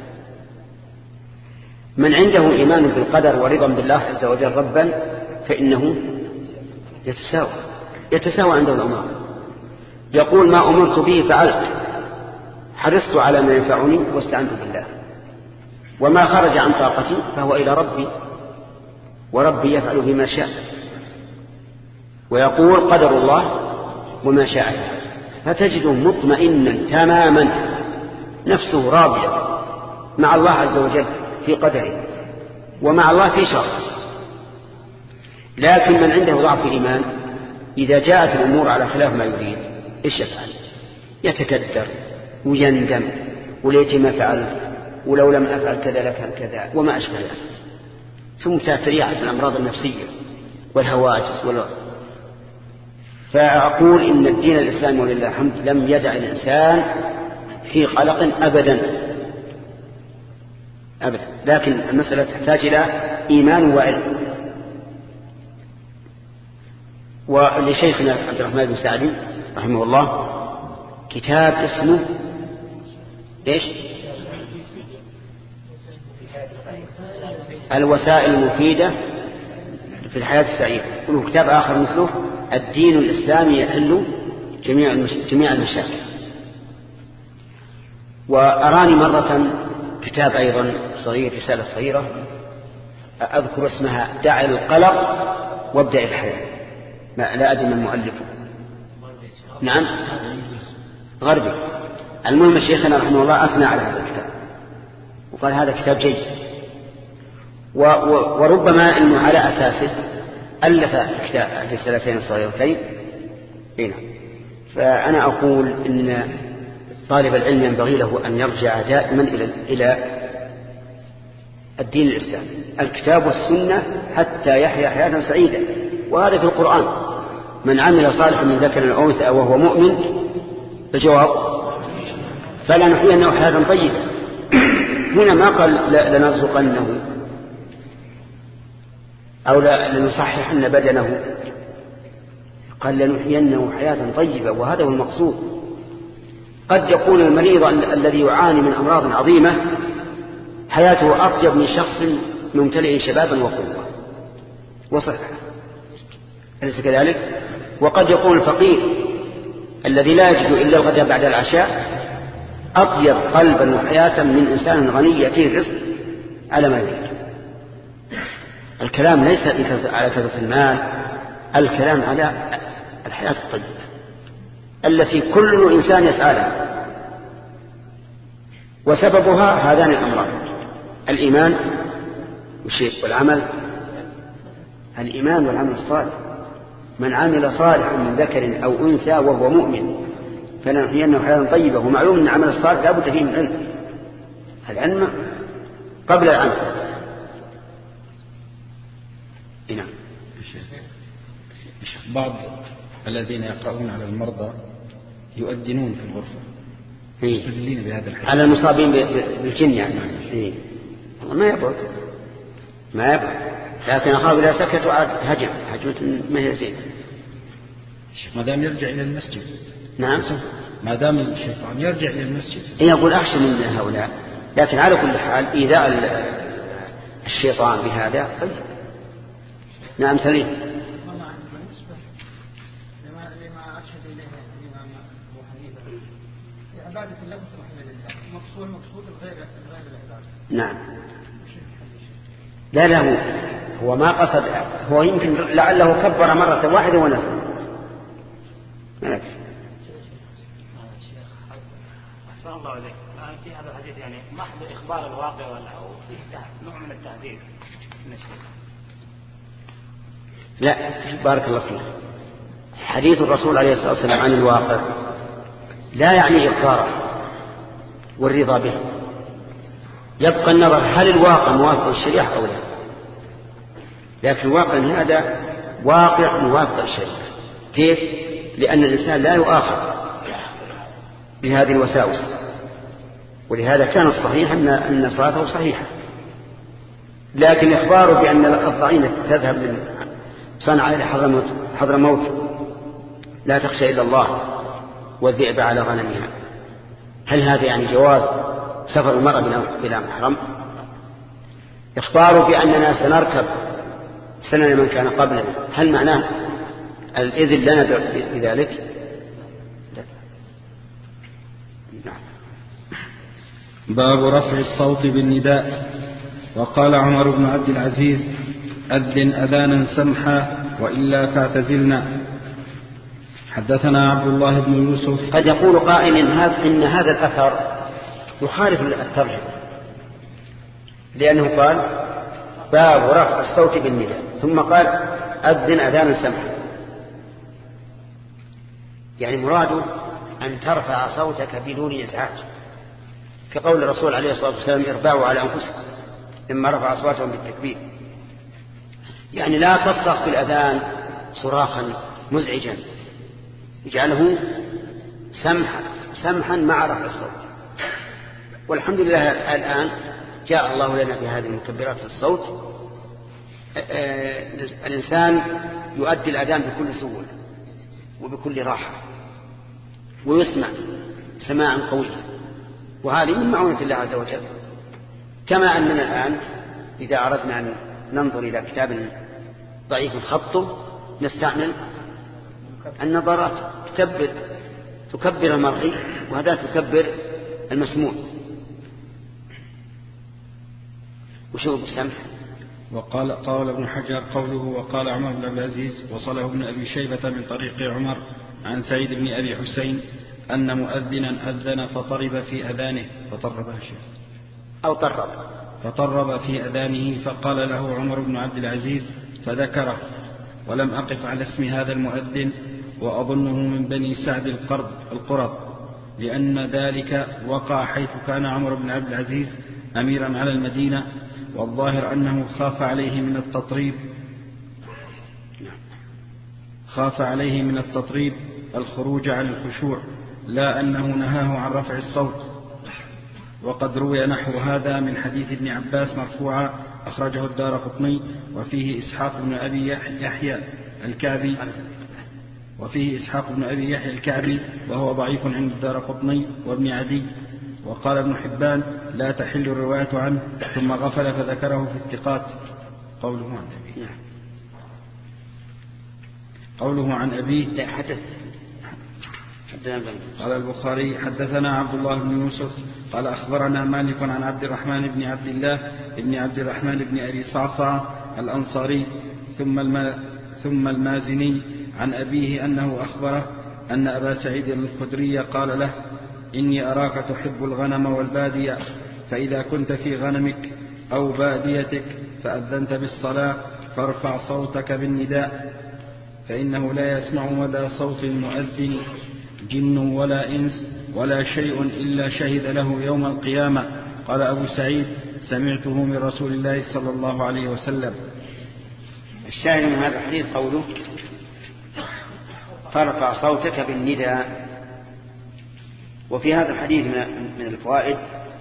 S1: من عنده إيمان بالقدر ورضا بالله عز وجل ربا فإنه يتساوى يتساوى عنده الأمر، يقول ما أمرت به فعلت، حرصت على ما ينفعني واستعنت بالله، وما خرج عن طاقتي فهو إلى ربي وربي يفعل بما شاء، ويقول قدر الله وما شاء، فتجده مطمئنا تماما نفسه راضية مع الله عز وجل في قدره ومع الله في شر. لكن من عنده ضعف الإيمان إذا جاءت الأمور على خلاف ما يريد إيش يفعل؟ يتكدر ويندم وليت ما فعلت ولو لم أفعل كذا لكان كذا وما أشبه ذلك، ثم تتريع الأمراض النفسية والهواجس وال... فأقول إن الدين الإسلامي ولله الحمد لم يدع الإنسان في قلق أبدا أبدا، لكن المسألة تحتاج إلى إيمان وعلم. ولشيخنا عبد الرحمن بن سعدي رحمه الله كتاب اسمه إيش الوسائل المفيدة في الحياة السعيدة. وله كتاب آخر مثله الدين الإسلامي يحل جميع جميع المشاكل. وأراني مرة كتاب أيضا صغير، رسالة صغيرة أذكر اسمها دع القلق وابدأ الحياة، ما لا أدري من مؤلفه. نعم غربي. المهم شيخنا رحمه الله أثنى على هذا الكتاب وقال هذا كتاب جيد، وربما أنه على أساسه ألف رسالتين صغيرتين. هنا فأنا أقول إن طالب العلم ينبغي له أن يرجع دائما إلى إلى الدين الإسلامي، الكتاب والسنة، حتى يحيا حياة سعيدة. وهذا في القرآن: من عمل صالحا من ذكر أو أنثى وهو مؤمن، الجواب فلا نحيينه حياة طيبة. هنا ما قال لنرزقنه أو لنصححن بدنه، قال لنحيينه حياة طيبة، وهذا هو المقصود. قد يكون المريض الذي يعاني من أمراض عظيمة حياته أطيب من شخص ممتلئ شبابا وقوة وصحة، أليس كذلك؟ وقد يكون الفقير الذي لا يجد إلا الغداء بعد العشاء أطيب قلبا وحياة من إنسان غني يأتيه الرزق على ما يريد. الكلام ليس على كثرة المال، الكلام على الحياة الطيبة التي كل إنسان يسعى لها، وسببها هذان الأمران: الإيمان والعمل، الإيمان والعمل الصالح. من عمل صالحا من ذكر أو أنثى وهو مؤمن فلنحيينه حياة طيبة. ومعلوم أن العمل الصالح لا بد فيه من علم، العلم قبل العمل. نعم.
S2: بعض الذين يقرؤون على المرضى يؤذنون في الغرفة يستدلون بهذا الحديث
S1: على المصابين بالجن يعني. إيه. ما يبغى ما يبغى لكن أخاف إذا سكتوا عاد هجم هجمة ما هي زين.
S2: ما دام يرجع إلى المسجد.
S1: نعم
S2: ما دام الشيطان يرجع إلى المسجد.
S1: إيه يقول أخشى من هؤلاء، لكن على كل حال إيذاء الشيطان بهذا طيب. نعم سليم.
S4: عبادة الله مصلحة لله، مقصود مقصود الغير غير العبادة.
S1: نعم. لا لا هو هو ما قصد، هو يمكن لعله كبر مرة واحدة ونسى. مالك.
S6: أحسن الله عليك. الآن في هذا الحديث يعني محض إخبار الواقع ولا أو فيه نوع من التهذيب من الشيء؟
S1: لا بارك الله فيك. حديث الرسول عليه الصلاة والسلام عن الواقع لا يعني إقراره والرضا به، يبقى النظر هل الواقع موافق للشريعة أو لا. لكن الواقع هذا واقع موافق للشريعة. كيف؟ لأن الإنسان لا يؤاخذ بهذه الوساوس، ولهذا كان الصحيح أن أن صلاته صحيحة. لكن إخباره بأن الضعينة تذهب من صنعاء إلى حضرموت حضرموت لا تخشى إلا الله والذئب على غنمها، هل هذا يعني جواز سفر المرأة بلا محرم؟ إخباره بأننا سنركب سنن من كان قبلنا، هل معناه الإذن لنا بذلك؟ نعم.
S2: باب رفع الصوت بالنداء. وقال عمر بن عبد العزيز: أذن أذانا سمحا وإلا فاعتزلنا. حدثنا عبد الله بن يوسف.
S1: قد يقول قائل إن هذا الأثر يخالف الترجمة، لأنه قال باب رفع الصوت بالنداء ثم قال أذن أذانا سمحا، يعني مراده أن ترفع صوتك بدون إزعاج، كقول الرسول عليه الصلاة والسلام: اربعوا على أنفسكم لما رفع أصواتهم بالتكبير. يعني لا تصرخ في الأذان صراخا مزعجا، اجعله سمحا سمحا مع رفع الصوت. والحمد لله الآن جاء الله لنا في هذه المكبرات في الصوت، الإنسان يؤدي الأذان بكل سهولة وبكل راحة ويسمع سماعا قويا، وهذه من معونة الله عز وجل. كما أننا الآن إذا أردنا أن ننظر إلى كتاب ضعيف خطه نستعمل النظرات تكبر تكبر المرئي وهذا تكبر المسموع. وشوف السمح.
S2: وقال قال ابن حجر قوله وقال عمر بن عبد العزيز وصله ابن أبي شيبة من طريق عمر عن سعيد بن أبي حسين أن مؤذنا أذن فطرب في أذانه فطرب شيء
S1: أو طرب
S2: فطرب في أذانه فقال له عمر بن عبد العزيز فذكره ولم أقف على اسم هذا المؤذن وأظنه من بني سعد القرض القرض لأن ذلك وقع حيث كان عمر بن عبد العزيز أميرا على المدينة والظاهر أنه خاف عليه من التطريب خاف عليه من التطريب الخروج عن الخشوع لا أنه نهاه عن رفع الصوت. وقد روي نحو هذا من حديث ابن عباس مرفوعا أخرجه الدارقطني وفيه إسحاق بن أبي يحيى الكعبي وفيه إسحاق بن أبي يحيى الكعبي وهو ضعيف عند الدارقطني وابن عدي. وقال ابن حبان لا تحل الرواية عنه ثم غفل فذكره في الثقات. قوله عن أبيه قوله عن أبيه
S1: حدث
S2: قال البخاري حدثنا عبد الله بن يوسف قال أخبرنا مالك عن عبد الرحمن بن عبد الله بن عبد الرحمن بن أبي صعصع الأنصاري ثم الما ثم المازني عن أبيه أنه أخبره أن أبا سعيد الخدري قال له إني أراك تحب الغنم والبادية فإذا كنت في غنمك أو باديتك فأذنت بالصلاة فارفع صوتك بالنداء فإنه لا يسمع مدى صوت المؤذن جن ولا إنس ولا شيء إلا شهد له يوم القيامة. قال أبو سعيد سمعته من رسول الله صلى الله عليه وسلم.
S1: الشاهد من هذا الحديث قوله فارفع صوتك بالنداء. وفي هذا الحديث من الفوائد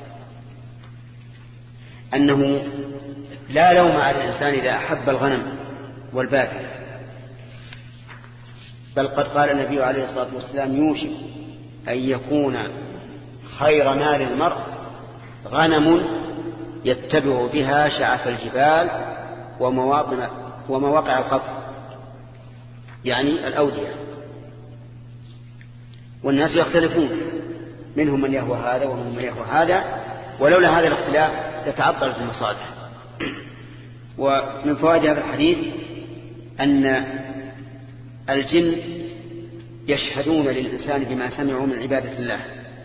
S1: أنه لا لوم على الإنسان إذا أحب الغنم والبادية، بل قد قال النبي عليه الصلاة والسلام يوشك أن يكون خير مال المرء غنم يتبع بها شعف الجبال ومواطن ومواقع القطر، يعني الأودية. والناس يختلفون، منهم من يهوى هذا ومنهم من يهوى هذا، ولولا هذا الاختلاف تتعطلت المصالح. ومن فوائد هذا الحديث أن الجن يشهدون للإنسان بما سمعوا من عبادة الله،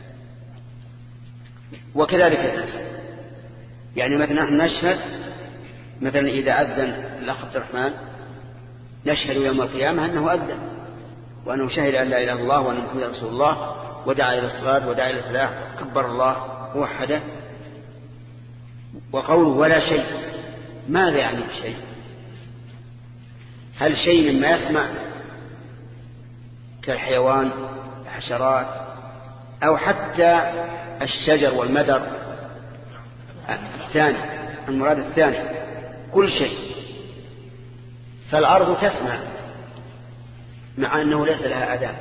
S1: وكذلك الناس. يعني مثلا نحن نشهد مثلا إذا أذن الأخ عبد الرحمن نشهد يوم القيامة أنه أذن وأنه شهد أن لا إله إلا الله وأن محمدا رسول الله ودعا إلى الصلاة ودعا إلى الفلاح كبر الله ووحده. وقوله ولا شيء، ماذا يعني الشيء؟ هل شيء مما يسمع كالحيوان الحشرات أو حتى الشجر والمدر؟ الثاني المراد الثاني كل شيء. فالأرض تسمع مع أنه ليس لها أذان،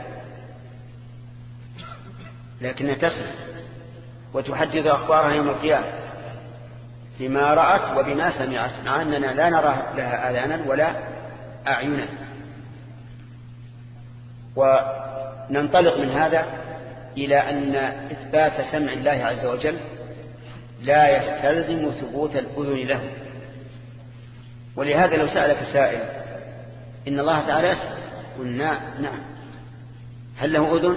S1: لكنها تسمع وتحدث أخبارها يوم القيامة بما رأت وبما سمعت، مع أننا لا نرى لها آذانا ولا أعينا. وننطلق من هذا إلى أن إثبات سمع الله عز وجل لا يستلزم ثبوت الأذن له. ولهذا لو سألك سائل إن الله تعالى يسمع، قلنا نعم، هل له أذن؟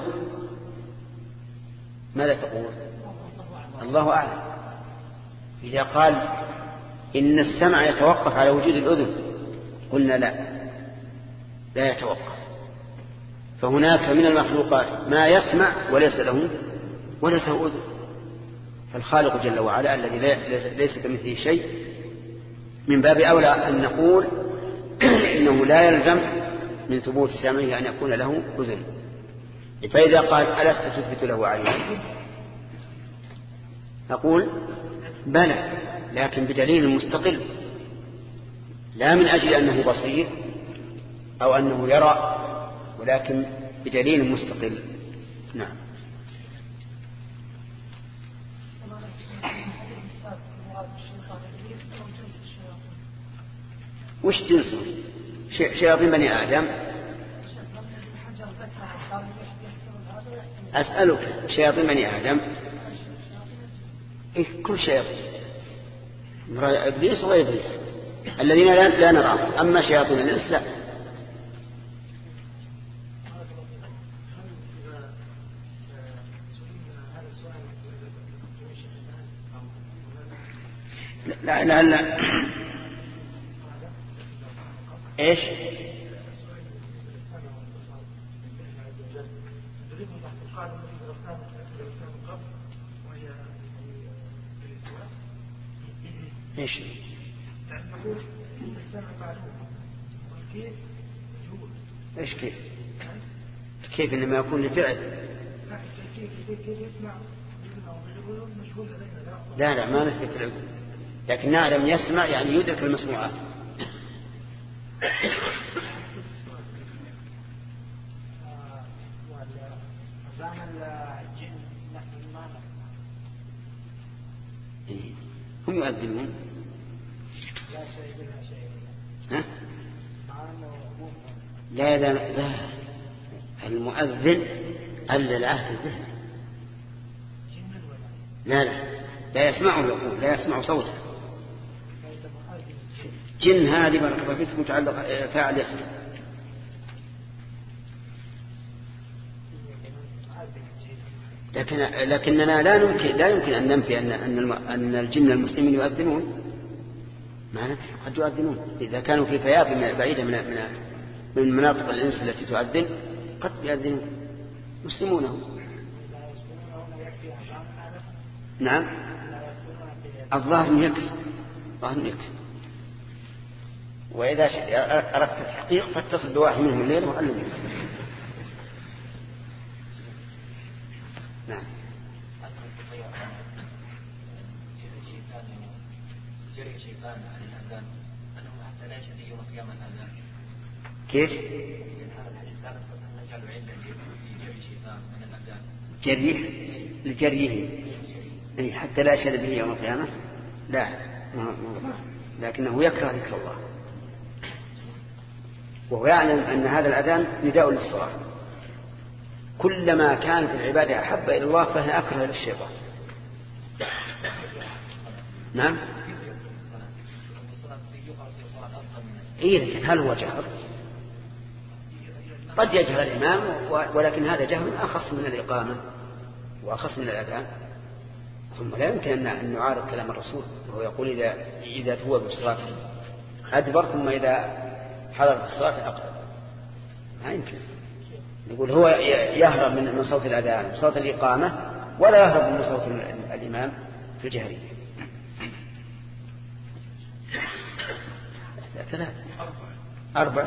S1: ماذا تقول؟ الله أعلم. إذا قال إن السمع يتوقف على وجود الأذن قلنا لا، لا يتوقف. فهناك من المخلوقات ما يسمع وليس له وليس له أذن. فالخالق جل وعلا الذي ليس كمثله شيء من باب أولى أن نقول إنه لا يلزم من ثبوت سمعه أن يكون له أذن. فإذا قال ألست تثبت له عينا نقول بلى، لكن بدليل مستقل، لا من أجل أنه بصير أو أنه يرى، ولكن بدليل مستقل. نعم. وش جنسهم؟ شياطين بني آدم. أسألك شياطين بني آدم إيه؟ كل شياطين، إبليس وغير إبليس الذين لا نراهم، أما شياطين الإنس لا. لا لا لا ايش ايش ايش كيف كيف انما يكون لفعل؟ لا لا ما نثبت العلم، لكن نعلم يسمع يعني يدرك المسموعات. هم يؤذنون ها؟ لا لا لا المؤذن ألا العهد الذهني لا لا لا يسمعه يقول لا يسمع صوته. جن هذه بارك فيك متعلق فاعل يسمع. لكن لكننا لا يمكن لا يمكن أن ننفي أن أن أن الجن المسلمين يؤذنون. ما قد يؤذنون إذا كانوا في فيافي بعيدة من من من مناطق الإنس التي تؤذن قد يؤذنون مسلمونه. نعم الظاهر يكفي الظاهر يكفي. وإذا أردت التحقيق فاتصل بواحد منهم الليل وعلمه. نعم
S8: جري شيطان عن الأذان أنه حتى لا يشهد يوم القيامة الأذان.
S1: كيف؟
S8: هذا الحديث لا نجعله عند جري شيطان من الأذان.
S1: جريه لجريه أي حتى لا يشهد به يوم القيامة لا لكنه يكره ذكر الله وهو يعلم أن هذا الأذان نداء للصلاة. كلما كانت العبادة أحب إلى الله فهي أكره للشيطان. نعم إيه هل هو جهر؟ قد يجهر الإمام ولكن هذا جهر أخص من الإقامة وأخص من الأذان. ثم لا يمكن أن نعارض كلام الرسول وهو يقول إذا إذا هو بالصلاة أدبر ثم إذا حضر الصلاة أقرب. ما يمكن نقول هو يهرب من صوت الأذان وصوت الإقامة ولا يهرب من صوت الإمام في الجهرية. ثلاثة أربعة.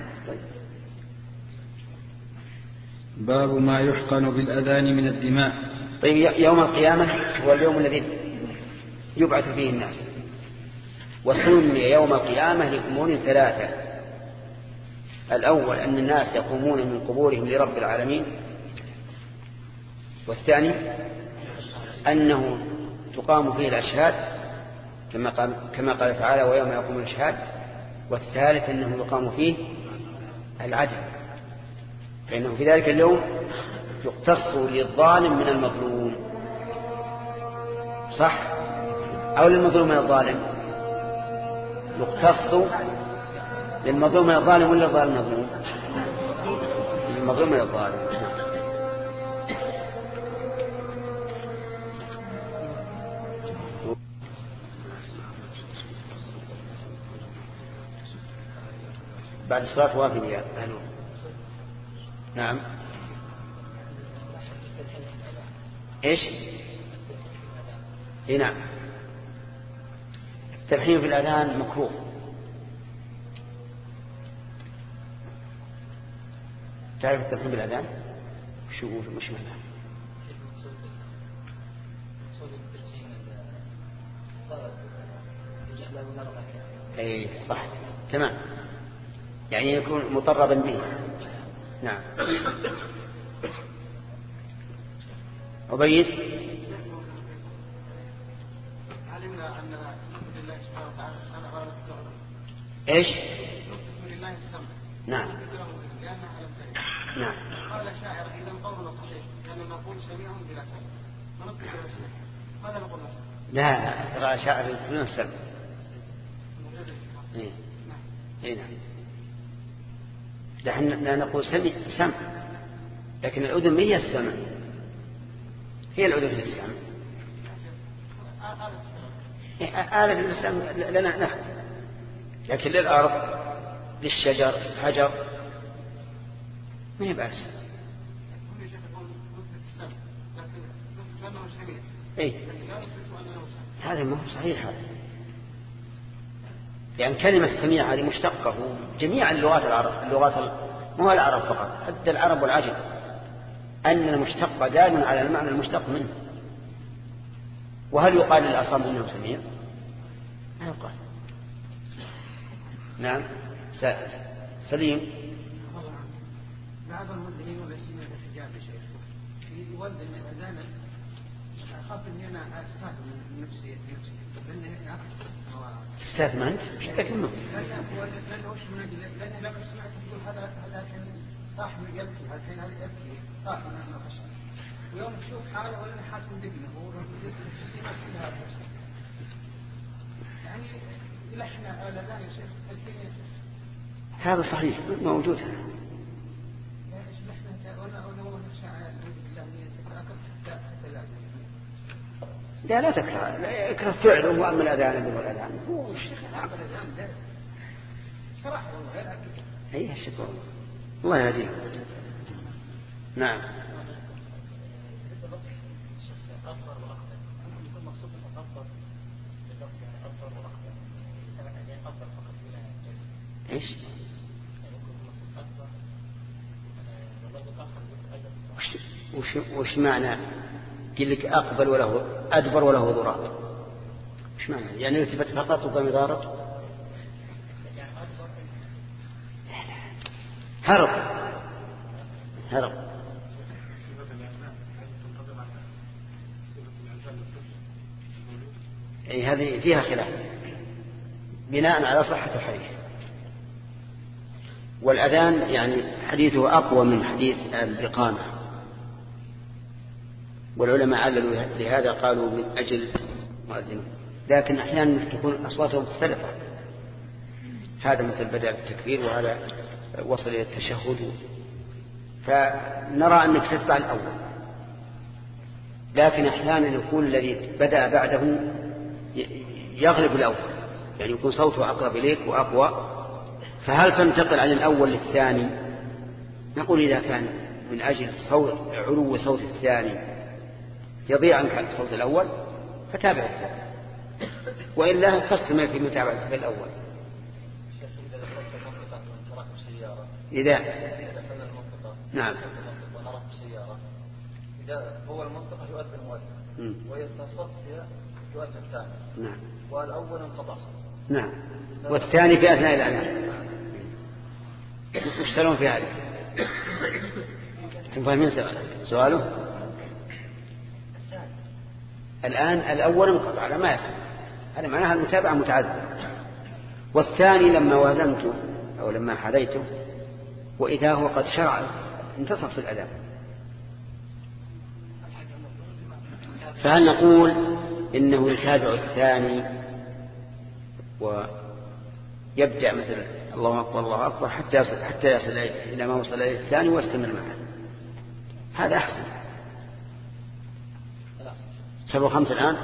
S2: باب ما يحقن بالأذان من الدماء.
S1: طيب يوم القيامة هو اليوم الذي يبعث فيه الناس وسمي يوم القيامة لأمور ثلاثة. الأول أن الناس يقومون من قبورهم لرب العالمين، والثاني أنه تقام فيه الأشهاد كما قال, كما قال تعالى ويوم يقوم الأشهاد، والثالث أنه يقام فيه العدل فإنه في ذلك اليوم يقتص للظالم من المظلوم صح أو للمظلوم من الظالم يقتص للمظلوم من الظالم ولا الظالم مظلوم للمظلوم من الظالم. بعد الصلاة وافد يا أهلون. نعم إيش إيه نعم التلحين في الأذان مكروه. تعرف التلحين بالأذان شو مش معناه؟ اي صح تمام يعني يكون مطربا به. نعم عبيد.
S5: علمنا أن
S1: إيش؟
S5: لله السمع.
S1: نعم.
S5: لأنها لم ترد.
S1: نعا.
S5: قال شاعر إذا قولنا صحيح لأن نقول سميع بلا سمع. فنطلق السمع. ماذا نقول له؟
S1: لا ترى شاعر يقولون السمع. إيه. إيه نعم. نحن لا نقول سمع سمع، لكن الأذن هي السمع، هي الأذن هي السمع. آلة السمع لنا نحن، لكن للأرض للشجر حجر ما هي بأس. إيه؟ هذا ما هو صحيح هذا، لأن كلمة سميع هذه مشتقة جميع اللغات العرب، اللغات مو العرب فقط، حتى العرب والعجم، أن المشتق دال على المعنى المشتق منه. وهل يقال للأصم إنه سميع؟ لا يقال. نعم. سليم.
S3: بعض المؤذنين والذين الحجاب يا شيخ يؤذن اذانا اخاف اني انا استاذ من نفسي نفسي لاني
S1: استاذ ما انت مش لكن
S3: لا لا هو لانه وش من اجل لاني لما سمعت تقول هذا هذا الحين طاح من يبكي هذا الحين هذا يبكي طاح من الخشب ويوم تشوف حاله ولا حاسس بدقنه هو يعني يلحن الاذان يا شيخ الدنيا.
S1: هذا صحيح موجود. لا لا تكره، لا يكره فعله، وأما الأذان اللي هو الأذان هو مش
S3: صراحة والله
S1: هي الشكر الله يهديه. نعم. ايش؟ وش وش معنى؟ قل لك أقبل وله أدبر وله ضراب، وش معنى؟ يعني التفت فقط وقام يضارب؟ هرب هرب. أي هذه فيها خلاف بناء على صحة الحديث. والأذان يعني حديثه أقوى من حديث الإقامة، والعلماء عللوا لهذا قالوا من أجل مؤذن، لكن أحيانا تكون أصواتهم مختلفة، هذا مثل بدأ بالتكبير وهذا وصل إلى التشهد، فنرى أنك تتبع الأول، لكن أحيانا يكون الذي بدأ بعده يغلب الأول، يعني يكون صوته أقرب إليك وأقوى، فهل تنتقل عن الأول للثاني؟ نقول إذا كان من أجل صوت علو صوت الثاني يضيع عنك الصوت الأول فتابع الثاني، وإلا فاستمر في متابعة في الأول. إذا نعم
S3: إذا هو المنطقة يؤذن مؤذن ويتصل فيها يؤذن ثاني.
S1: نعم.
S3: والأول انقطع.
S1: نعم. والثاني في أثناء الأذان. يشترون في هذا. تفهمين سؤاله؟ الآن الأول انقطع على ما يسمع، هذا معناها المتابعة متعذرة. والثاني لما وازنته أو لما حذيته وإذا هو قد شرع انتصف في الأذان، فهل نقول إنه يتابع الثاني ويبدأ مثل الله أكبر الله أكبر حتى يصل حتى يصل إلى ما وصل إليه الثاني واستمر معه؟ هذا أحسن. سبع خمس الآن.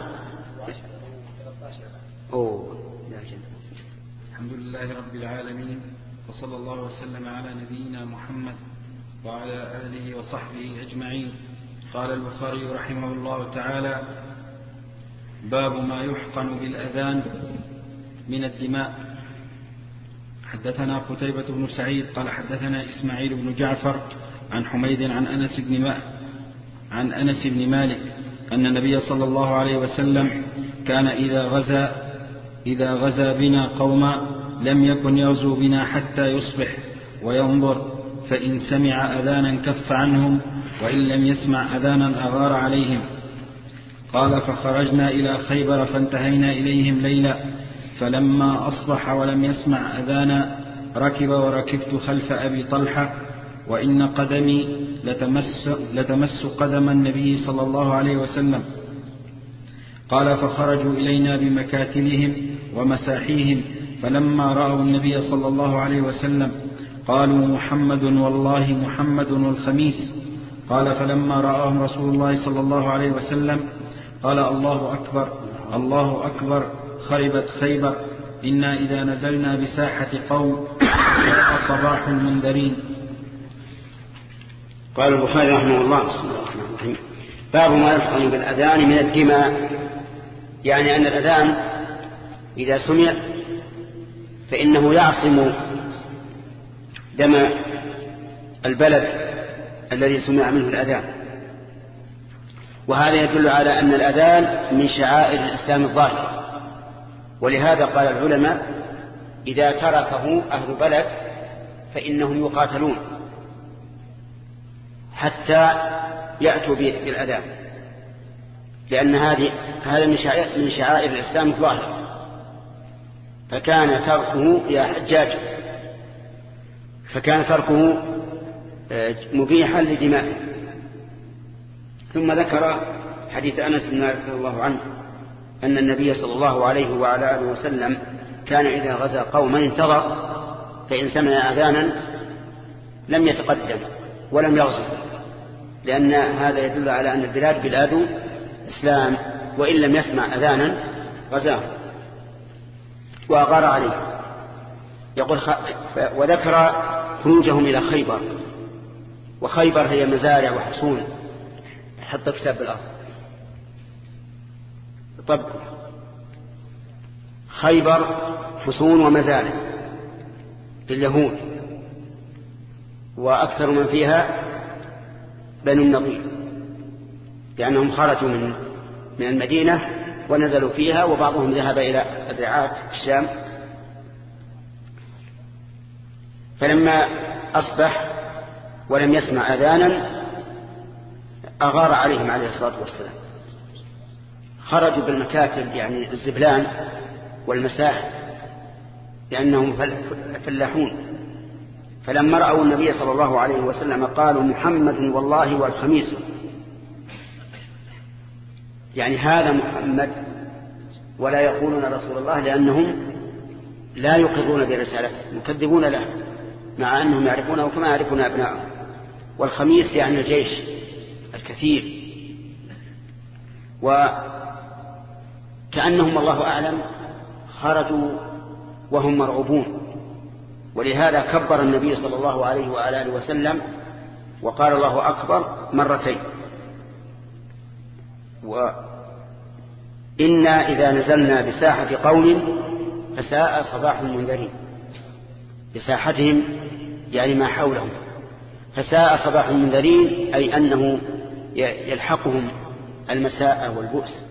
S1: أوه.
S2: الحمد لله رب العالمين، وصلى الله وسلم على نبينا محمد وعلى آله وصحبه أجمعين. قال البخاري رحمه الله تعالى: باب ما يحقن بالأذان من الدماء. حدثنا قتيبة بن سعيد قال حدثنا إسماعيل بن جعفر عن حميد عن أنس بن ما عن أنس بن مالك أن النبي صلى الله عليه وسلم كان إذا غزا إذا غزا بنا قوما لم يكن يغزو بنا حتى يصبح وينظر، فإن سمع أذانا كف عنهم، وإن لم يسمع أذانا أغار عليهم. قال: فخرجنا إلى خيبر فانتهينا إليهم ليلا، فلما أصبح ولم يسمع أذانا ركب وركبت خلف أبي طلحة وإن قدمي لتمس, لتمس قدم النبي صلى الله عليه وسلم. قال فخرجوا إلينا بمكاتلهم ومساحيهم فلما رأوا النبي صلى الله عليه وسلم قالوا محمد والله محمد الخميس. قال فلما رآهم رسول الله صلى الله عليه وسلم قال الله أكبر الله أكبر خربت خيبر إنا إذا نزلنا بساحة قوم صباح المنذرين.
S1: قال البخاري رحمه الله بسم الله الرحمن الرحيم باب ما يفعل بالأذان من الدماء، يعني أن الأذان إذا سمع فإنه يعصم دم البلد الذي سمع منه الأذان، وهذا يدل على أن الأذان من شعائر الإسلام الظاهرة. ولهذا قال العلماء إذا تركه أهل بلد فإنهم يقاتلون حتى يأتوا بالأذان، لأن هذه هذا من شعائر, من شعائر الإسلام الظاهرة. فكان تركه يا حجاج فكان تركه مبيحا لدمائه. ثم ذكر حديث أنس بن مالك رضي الله عنه أن النبي صلى الله عليه وعلى آله وسلم كان إذا غزا قوما انتظر، فإن سمع أذانا لم يتقدم ولم يغزو، لأن هذا يدل على أن البلاد بلاد إسلام، وإن لم يسمع أذانا غزاه وأغار عليه. يقول خ... وذكر خروجهم إلى خيبر، وخيبر هي مزارع وحصون، حط كتاب بالأرض طب خيبر حصون ومزارع لليهود، وأكثر من فيها بنو النضير، لأنهم خرجوا من من المدينة ونزلوا فيها، وبعضهم ذهب إلى الرعاة الشام. فلما أصبح ولم يسمع أذانا أغار عليهم عليه الصلاة والسلام، خرجوا بالمكاتل يعني الزبلان والمساح لأنهم فلاحون. فلما رأوا النبي صلى الله عليه وسلم قالوا محمد والله والخميس، يعني هذا محمد ولا يقولون رسول الله، لأنهم لا يقرون برسالته، يكذبون له مع أنهم يعرفونه كما يعرفون أبنائهم. والخميس يعني الجيش الكثير، وكأنهم الله أعلم خرجوا وهم مرعوبون، ولهذا كبر النبي صلى الله عليه وآله وسلم وقال الله أكبر مرتين. وإنا إذا نزلنا بساحة قوم فساء صباح المنذرين، بساحتهم يعني ما حولهم، فساء صباح المنذرين أي أنه يلحقهم المساء والبؤس.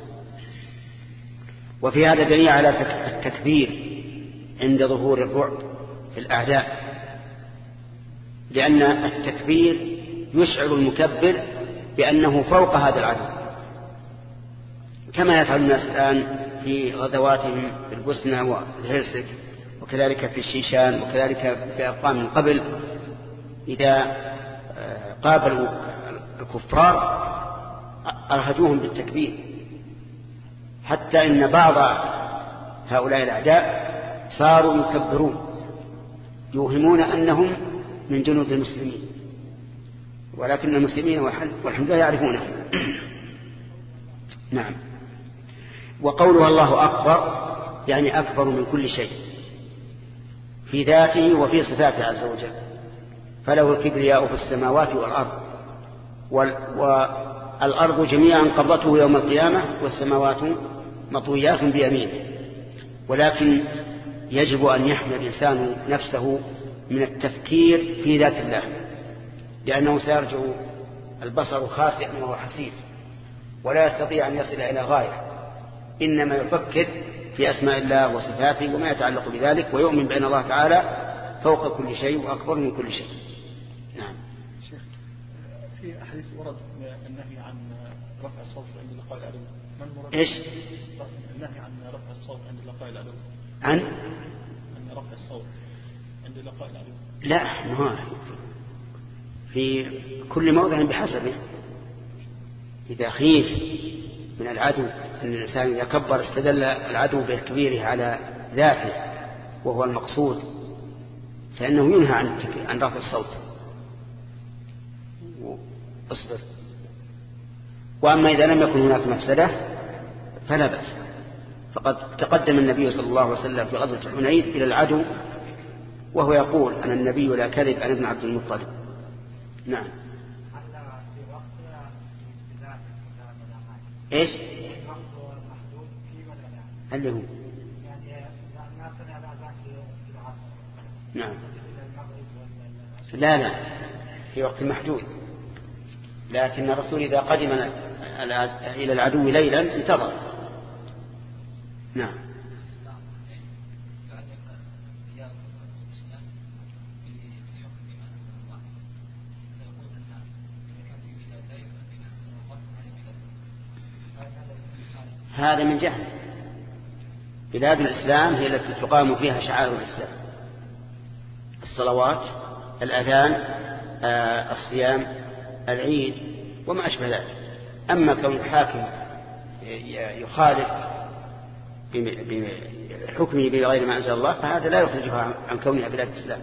S1: وفي هذا دليل على التكبير عند ظهور الرعب في الأعداء، لأن التكبير يشعر المكبر بأنه فوق هذا العدو، كما يفعل الناس الآن في غزواتهم في البوسنة والهرسك، وكذلك في الشيشان، وكذلك في أقوام من قبل إذا قابلوا الكفار أرهجوهم بالتكبير، حتى إن بعض هؤلاء الأعداء صاروا يكبرون يوهمون أنهم من جنود المسلمين، ولكن المسلمين والحمد لله يعرفونه. نعم. وقولها الله أكبر يعني أكبر من كل شيء في ذاته وفي صفاته عز وجل، فله الكبرياء في السماوات والأرض، والأرض جميعا قبضته يوم القيامة، والسماوات مطويات بيمينه. ولكن يجب أن يحمي الإنسان نفسه من التفكير في ذات الله، لأنه سيرجع البصر خاسئا وهو حسير ولا يستطيع أن يصل إلى غاية، إنما يفكر في أسماء الله وصفاته وما يتعلق بذلك، ويؤمن بأن الله تعالى فوق كل شيء وأكبر من كل شيء. نعم.
S5: شيخ، في أحاديث ورد النهي عن رفع الصوت عند لقاء العدو، ما المراد؟
S1: إيش؟
S5: النهي عن رفع الصوت عند لقاء العدو
S1: عن
S9: أن رفع الصوت عند لقاء العدو.
S1: لا، ما في كل موضع بحسبه. إذا خيف من العدو أن الإنسان إذا كبر استدل العدو بتكبيره على ذاته وهو المقصود، فإنه ينهى عن عن رفع الصوت. اصبر. وأما إذا لم يكن هناك مفسدة فلا بأس. فقد تقدم النبي صلى الله عليه وسلم في غزوة حنين إلى العدو وهو يقول أنا النبي لا كذب، أنا ابن عبد المطلب. نعم. ايش اللي هو نعم لا لا في وقت محدود، لكن الرسول إذا قدم إلى العدو ليلا انتظر. نعم. هذا من جهل. بلاد الإسلام هي التي تقام فيها شعائر الإسلام، الصلوات، الأذان، آه، الصيام، العيد وما أشبه ذلك. أما كون الحاكم يخالف بحكمه بغير ما أنزل الله فهذا لا يخرجها عن كونها بلاد الإسلام.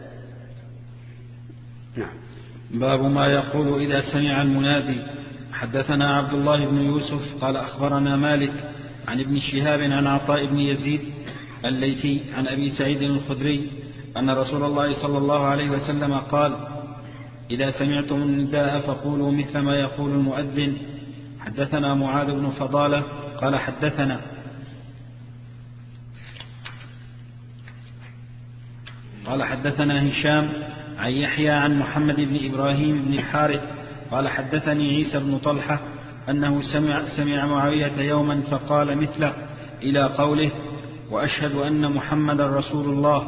S1: نعم.
S2: باب ما يقول إذا سمع المنادي. حدثنا عبد الله بن يوسف قال أخبرنا مالك عن ابن شهاب عن عطاء بن يزيد الليثي عن أبي سعيد الخدري أن رسول الله صلى الله عليه وسلم قال إذا سمعتم النداء فقولوا مثل ما يقول المؤذن. حدثنا معاذ بن فضالة قال حدثنا قال حدثنا هشام عن يحيى عن محمد بن إبراهيم بن الحارث قال حدثني عيسى بن طلحة أنه سمع, سمع معاوية يوما فقال مثله إلى قوله وأشهد أن محمد رسول الله.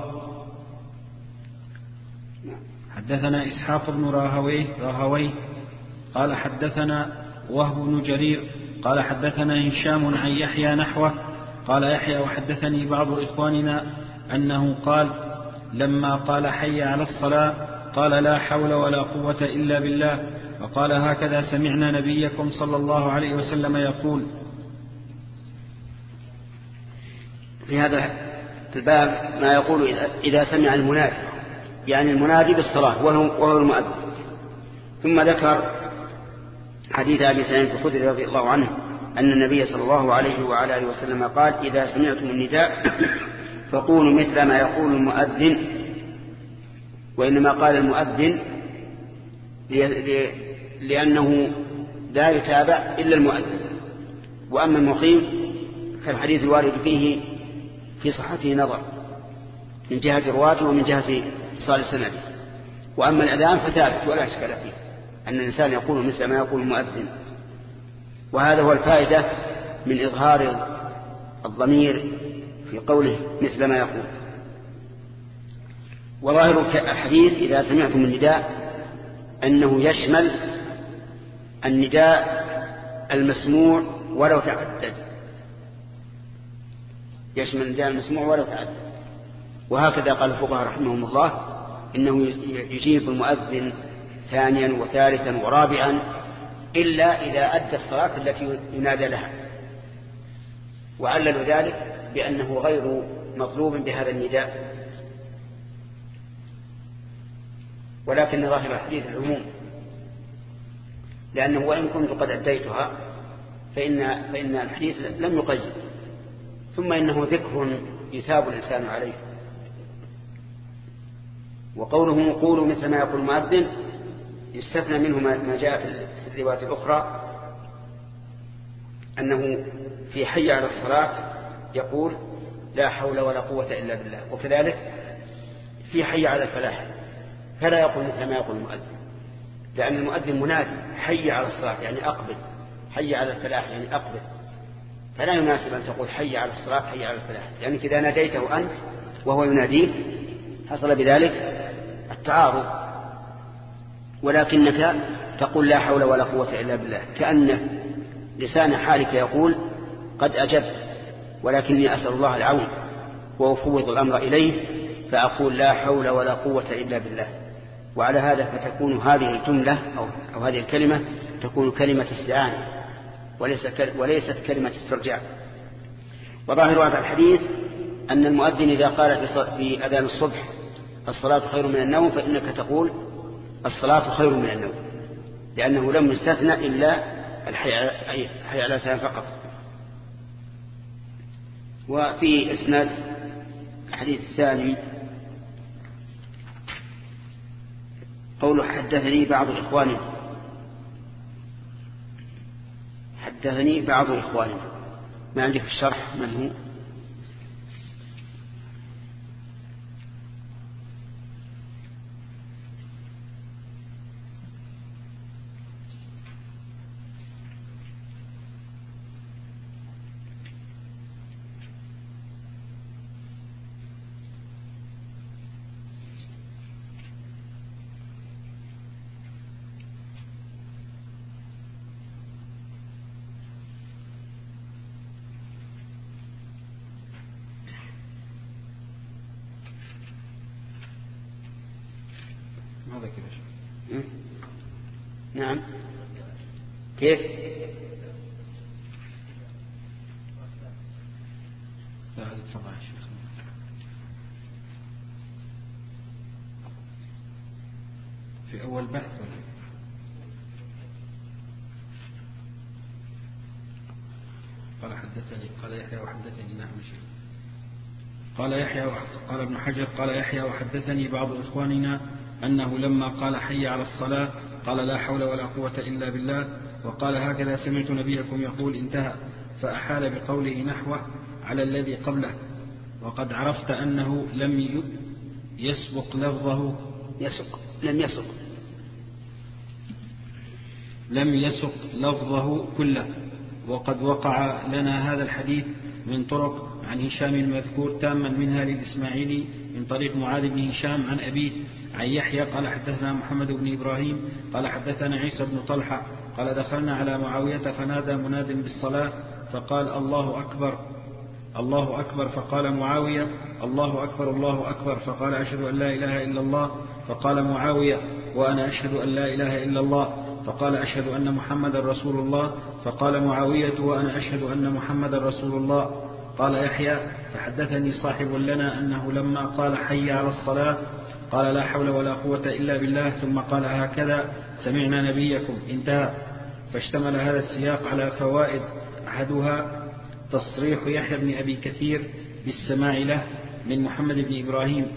S2: حدثنا إسحاق بن راهويه راهويه قال حدثنا وهب بن جرير قال حدثنا هشام عن يحيى نحوه قال يحيى وحدثني بعض إخواننا أنه قال لما قال حي على الصلاة قال لا حول ولا قوة إلا بالله، وقال هكذا سمعنا نبيكم صلى الله عليه وسلم يقول.
S1: في هذا الباب ما يقول إذا سمع المنادي، يعني المنادي بالصلاة وهو المؤذن. ثم ذكر حديث أبي سعيد الخدري رضي الله عنه أن النبي صلى الله عليه وعلى آله وسلم قال إذا سمعتم النداء فقولوا مثل ما يقول المؤذن. وإنما قال المؤذن لأنه لا يتابع إلا المؤذن، وأما المقيم فالحديث الوارد فيه في صحته نظر من جهة رواته ومن جهة اتصال السند. وأما الأذان فثابت ولا إشكال فيه أن الإنسان يقول مثل ما يقول المؤذن. وهذا هو الفائدة من إظهار الضمير في قوله مثل ما يقول. وظاهر الحديث إذا سمعتم النداء أنه يشمل النداء المسموع ولو تعدد، يشمل النداء المسموع ولو تعدد. وهكذا قال الفقهاء رحمهم الله إنه يجيب المؤذن ثانيا وثالثا ورابعا إلا إذا أدى الصلاة التي ينادى لها، وعللوا ذلك بأنه غير مطلوب بهذا النداء. ولكن ظاهر الحديث العموم، لأنه وإن كنت قد أديتها فإن, فإن الحديث لم يقيد. ثم إنه ذكر يثاب الإنسان عليه. وقوله قولوا مثل ما يقول المؤذن يستثنى منه ما جاء في الروايات الأخرى أنه في حي على الصلاة يقول لا حول ولا قوة إلا بالله، وكذلك في حي على الفلاح فلا يقول مثل ما يقول المؤذن، لأن المؤذن منادي حي على الصلاة يعني أقبل، حي على الفلاح يعني أقبل، فلا يناسب أن تقول حي على الصلاة حي على الفلاح، يعني إذا ناديته أنت وهو يناديك حصل بذلك التعارض. ولكنك تقول لا حول ولا قوة إلا بالله، كأن لسان حالك يقول قد أجبت ولكني أسأل الله العون، وأفوض الأمر إليه فأقول لا حول ولا قوة إلا بالله. وعلى هذا فتكون هذه الجملة أو, أو هذه الكلمة تكون كلمة استعانة وليست كلمة استرجاع. وظاهر هذا الحديث أن المؤذن إذا قال في أذان الصبح الصلاة خير من النوم فإنك تقول الصلاة خير من النوم، لأنه لم يستثنى إلا الحي على الفهم فقط. وفي إسناد الحديث الثاني قوله حدثني بعض إخواني حدثني بعض إخواني ما عندي في الشرح من هو؟
S2: ماذا كده؟
S1: نعم كيف؟
S2: لا هذه طبعا الشيخ في أول بحث ولا قال حدثني قال يحيى وحدثني نعم شيء قال يحيى قال ابن حجر قال يحيى وحدثني بعض إخواننا أنه لما قال حي على الصلاة قال لا حول ولا قوة إلا بالله، وقال هكذا سمعت نبيكم يقول انتهى، فأحال بقوله نحوه على الذي قبله. وقد عرفت أنه لم يسبق لفظه
S1: يسق لم يسق
S2: لم يسق لفظه كله. وقد وقع لنا هذا الحديث من طرق عن هشام المذكور تاما منها للإسماعيلي من طريق معاذ بن هشام عن أبيه عن يحيى قال حدثنا محمد بن إبراهيم قال حدثنا عيسى بن طلحة قال دخلنا على معاوية فنادى مناد بالصلاة فقال الله أكبر الله أكبر، فقال معاوية الله أكبر الله أكبر، فقال أشهد أن لا إله إلا الله، فقال معاوية وأنا أشهد أن لا إله إلا الله، فقال أشهد أن محمد رسول الله، فقال معاوية وأنا أشهد أن محمد رسول الله. قال يحيى فحدثني صاحب لنا أنه لما قال حي على الصلاة قال لا حول ولا قوة إلا بالله، ثم قال هكذا سمعنا نبيكم انتهى. فاشتمل هذا السياق على فوائد، أحدها تصريح يحيى بن أبي كثير بالسماع له من محمد بن إبراهيم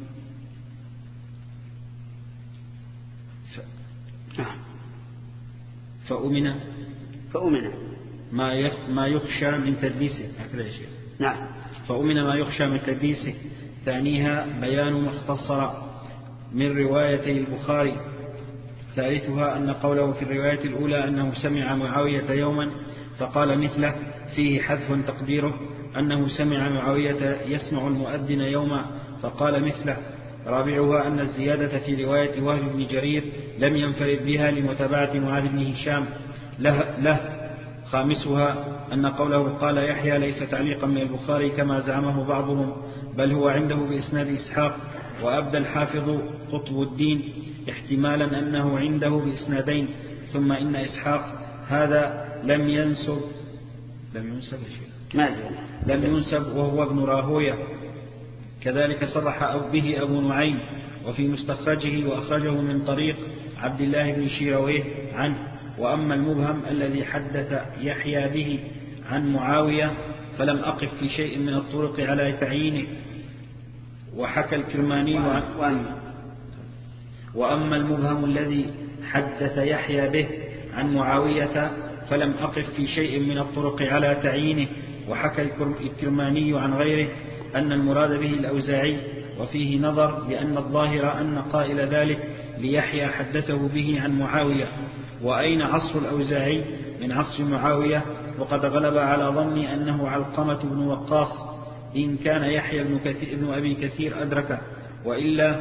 S2: فأمن
S1: فأمن
S2: ما ما يخشى من تدليسه. هكذا يا شيخ.
S1: نعم.
S2: فأمن ما يخشى من تدليسه. ثانيها بيان ما اختصر من روايتي البخاري. ثالثها أن قوله في الرواية الأولى أنه سمع معاوية يوما فقال مثله فيه حذف تقديره أنه سمع معاوية يسمع المؤذن يوما فقال مثله. رابعها أن الزيادة في رواية وهب بن جرير لم ينفرد بها لمتابعة معاذ بن هشام له, له. خامسها أن قوله قال يحيى ليس تعليقا من البخاري كما زعمه بعضهم، بل هو عنده بإسناد إسحاق. وأبدى الحافظ قطب الدين احتمالا أنه عنده بإسنادين. ثم إن إسحاق هذا لم ينسب لم ينسب شيء لم ينسب وهو ابن راهوية. كذلك صرح به أبو نعيم وفي مستخرجه وأخرجه من طريق عبد الله بن شيرويه عنه. وأما المبهم الذي حدث يحيى به عن معاوية فلم أقف في شيء من الطرق على تعيينه. وحكى الكرماني عن وأما المبهم الذي حدث يحيى به عن معاوية فلم أقف في شيء من الطرق على تعيينه. وحكى الكرماني عن غيره أن المراد به الأوزاعي، وفيه نظر لأن الظاهر أن قائل ذلك ليحيى حدثه به عن معاوية. وأين عصر الأوزاعي من عصر معاوية؟ وقد غلب على ظني أنه علقمة بن وقاص إن كان يحيى بن, كثير بن أبي كثير أدركه، وإلا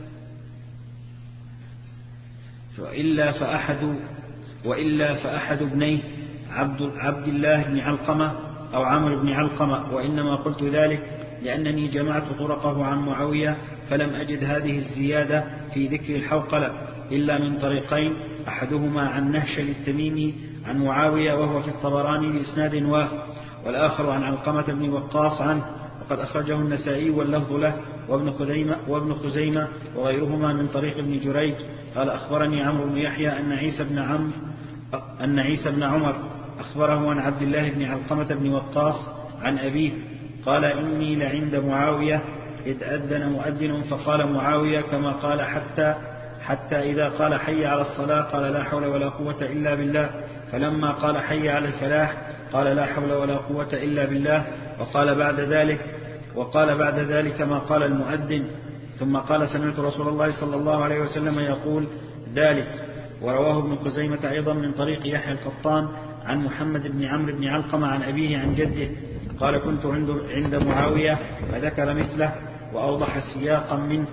S2: فإلا فأحد وإلا فأحد ابنيه عبد, عبد الله بن علقمة أو عمرو بن علقمة. وإنما قلت ذلك لأنني جمعت طرقه عن معاوية فلم أجد هذه الزيادة في ذكر الحوقلة إلا من طريقين، أحدهما عن نهشل التميمي عن معاوية وهو في الطبراني بإسناد واه، والآخر عن علقمة بن وقاص عنه، وقد أخرجه النسائي واللفظ له وابن خزيمة, وابن خزيمة وغيرهما من طريق ابن جريج قال أخبرني عمرو بن يحيى أن عيسى بن عم أن عيسى بن عمر أخبره عن عبد الله بن علقمة بن وقاص عن أبيه قال إني لعند معاوية إذ أذن مؤذن فقال معاوية كما قال حتى حتى إذا قال حي على الصلاة قال لا حول ولا قوة إلا بالله، فلما قال حي على الفلاح قال لا حول ولا قوة إلا بالله، وقال بعد ذلك وقال بعد ذلك ما قال المؤذن، ثم قال سمعت رسول الله صلى الله عليه وسلم يقول ذلك. ورواه ابن خزيمة أيضا من طريق يحيى القطان عن محمد بن عمرو بن علقمة عن أبيه عن جده قال كنت عند عند معاوية فذكر مثله وأوضح سياقا منه.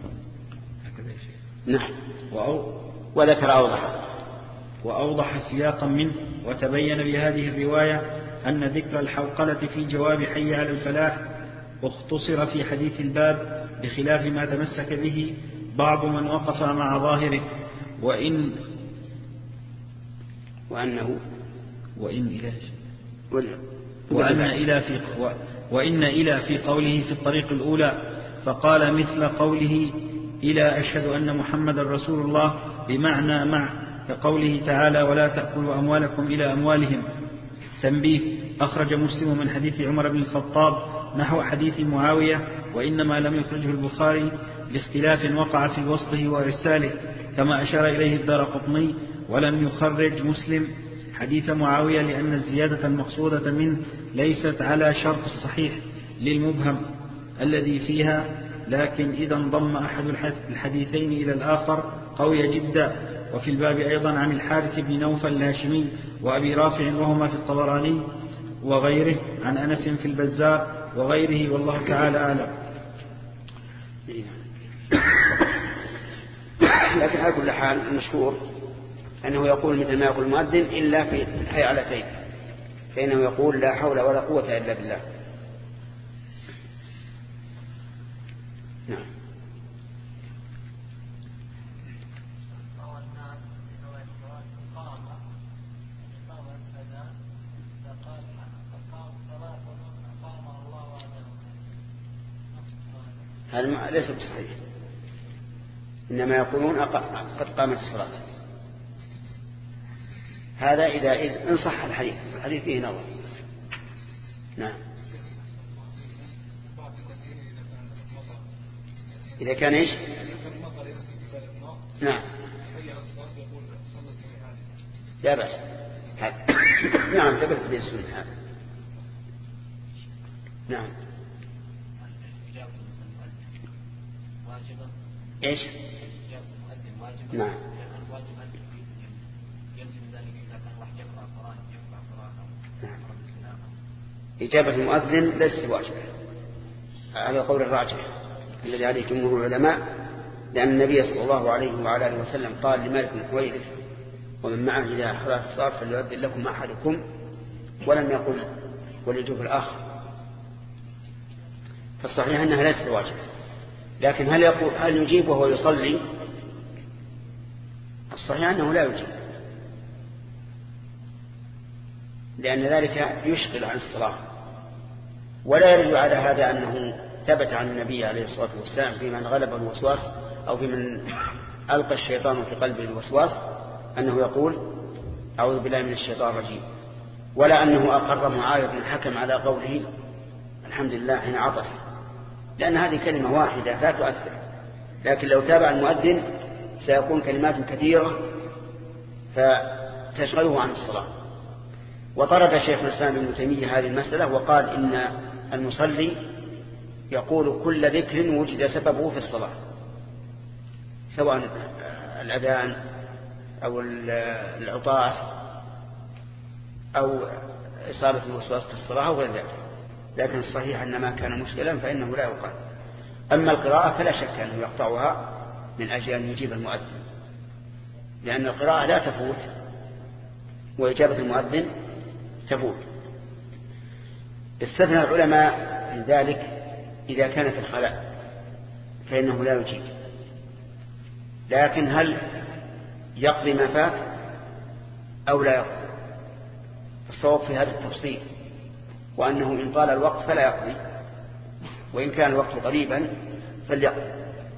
S1: نعم.
S2: وأو
S1: وذكر أوضح
S2: وأوضح سياقا منه. وتبين بهذه الرواية أن ذكر الحوقلة في جواب حي على الفلاح اختصر في حديث الباب بخلاف ما تمسك به بعض من وقف مع ظاهره. وإن
S1: وأنه
S2: وإن إلى وأن إلى في وإن إلى في قوله في الطريق الأولى فقال مثل قوله إلى أشهد أن محمد رسول الله بمعنى مع، كقوله تعالى ولا تأكلوا أموالكم إلى أموالهم. تنبيه: أخرج مسلم من حديث عمر بن الخطاب نحو حديث معاوية، وإنما لم يخرجه البخاري لاختلاف وقع في وصله وإرساله كما أشار إليه الدارقطني، ولم يخرج مسلم حديث معاوية لأن الزيادة المقصودة منه ليست على شرط الصحيح للمبهم الذي فيها، لكن إذا انضم أحد الحديثين إلى الآخر قوي جدا. وفي الباب أيضا عن الحارث بن نوفل الهاشمي وأبي رافع وهما في الطبراني وغيره عن أنس في البزار وغيره، والله تعالى أعلم.
S1: لكن على كل حال المشهور أنه يقول مثل ما يقول المؤذن إلا في الحيعلتين، فإنه يقول لا حول ولا قوة إلا بالله. نعم. هذا ليس بصحيح، إنما يقولون قد قامت الصلاة. هذا إذا إن صح الحديث، الحديث فيه نظر. نعم. إذا كان إيش؟ نعم. لا بأس. نعم ثبت به السنة هذا. نعم. إيش؟ نعم. إجابة المؤذن ليست واجبة، هذا قول الراجح الذي عليه جمهور العلماء، لأن النبي صلى الله عليه وعلى آله وسلم قال لمالك بن حويرث ومن معه إذا حضرت الصلاة فليؤذن لكم أحدكم، ولم يقل وليجوب الآخر. فالصحيح أنها ليست واجبة، لكن هل يقول هل يجيب وهو يصلي؟ الصحيح أنه لا يجيب، لأن ذلك يشغل عن الصلاة. ولا يرد على هذا أنه ثبت عن النبي عليه الصلاة والسلام في من غلب الوسواس أو في من ألقى الشيطان في قلبه الوسواس أنه يقول أعوذ بالله من الشيطان الرجيم، ولا أنه أقر معاوية بن الحكم على قوله الحمد لله حين عطس، لأن هذه كلمة واحدة لا تؤثر. لكن لو تابع المؤذن سيكون كلمات كثيرة فتشغله عن الصلاة. وطرد شيخ الإسلام ابن تيمية هذه المسألة وقال إن المصلي يقول كل ذكر وجد سببه في الصلاة، سواء الأذان أو العطاس أو إصابة الوسواس في الصلاة أو غير ذلك. لكن الصحيح أن ما كان مشكلا فإنه لا يقال. أما القراءة فلا شك أنه يقطعها من أجل أن يجيب المؤذن، لأن القراءة لا تفوت وإجابة المؤذن تفوت. استثنى العلماء من ذلك إذا كان في الخلاء فإنه لا يجيب، لكن هل يقضي ما فات أو لا يقضي؟ الصواب في هذا التفصيل، وأنه إن طال الوقت فلا يقضي، وإن كان الوقت قريبا فليقضي.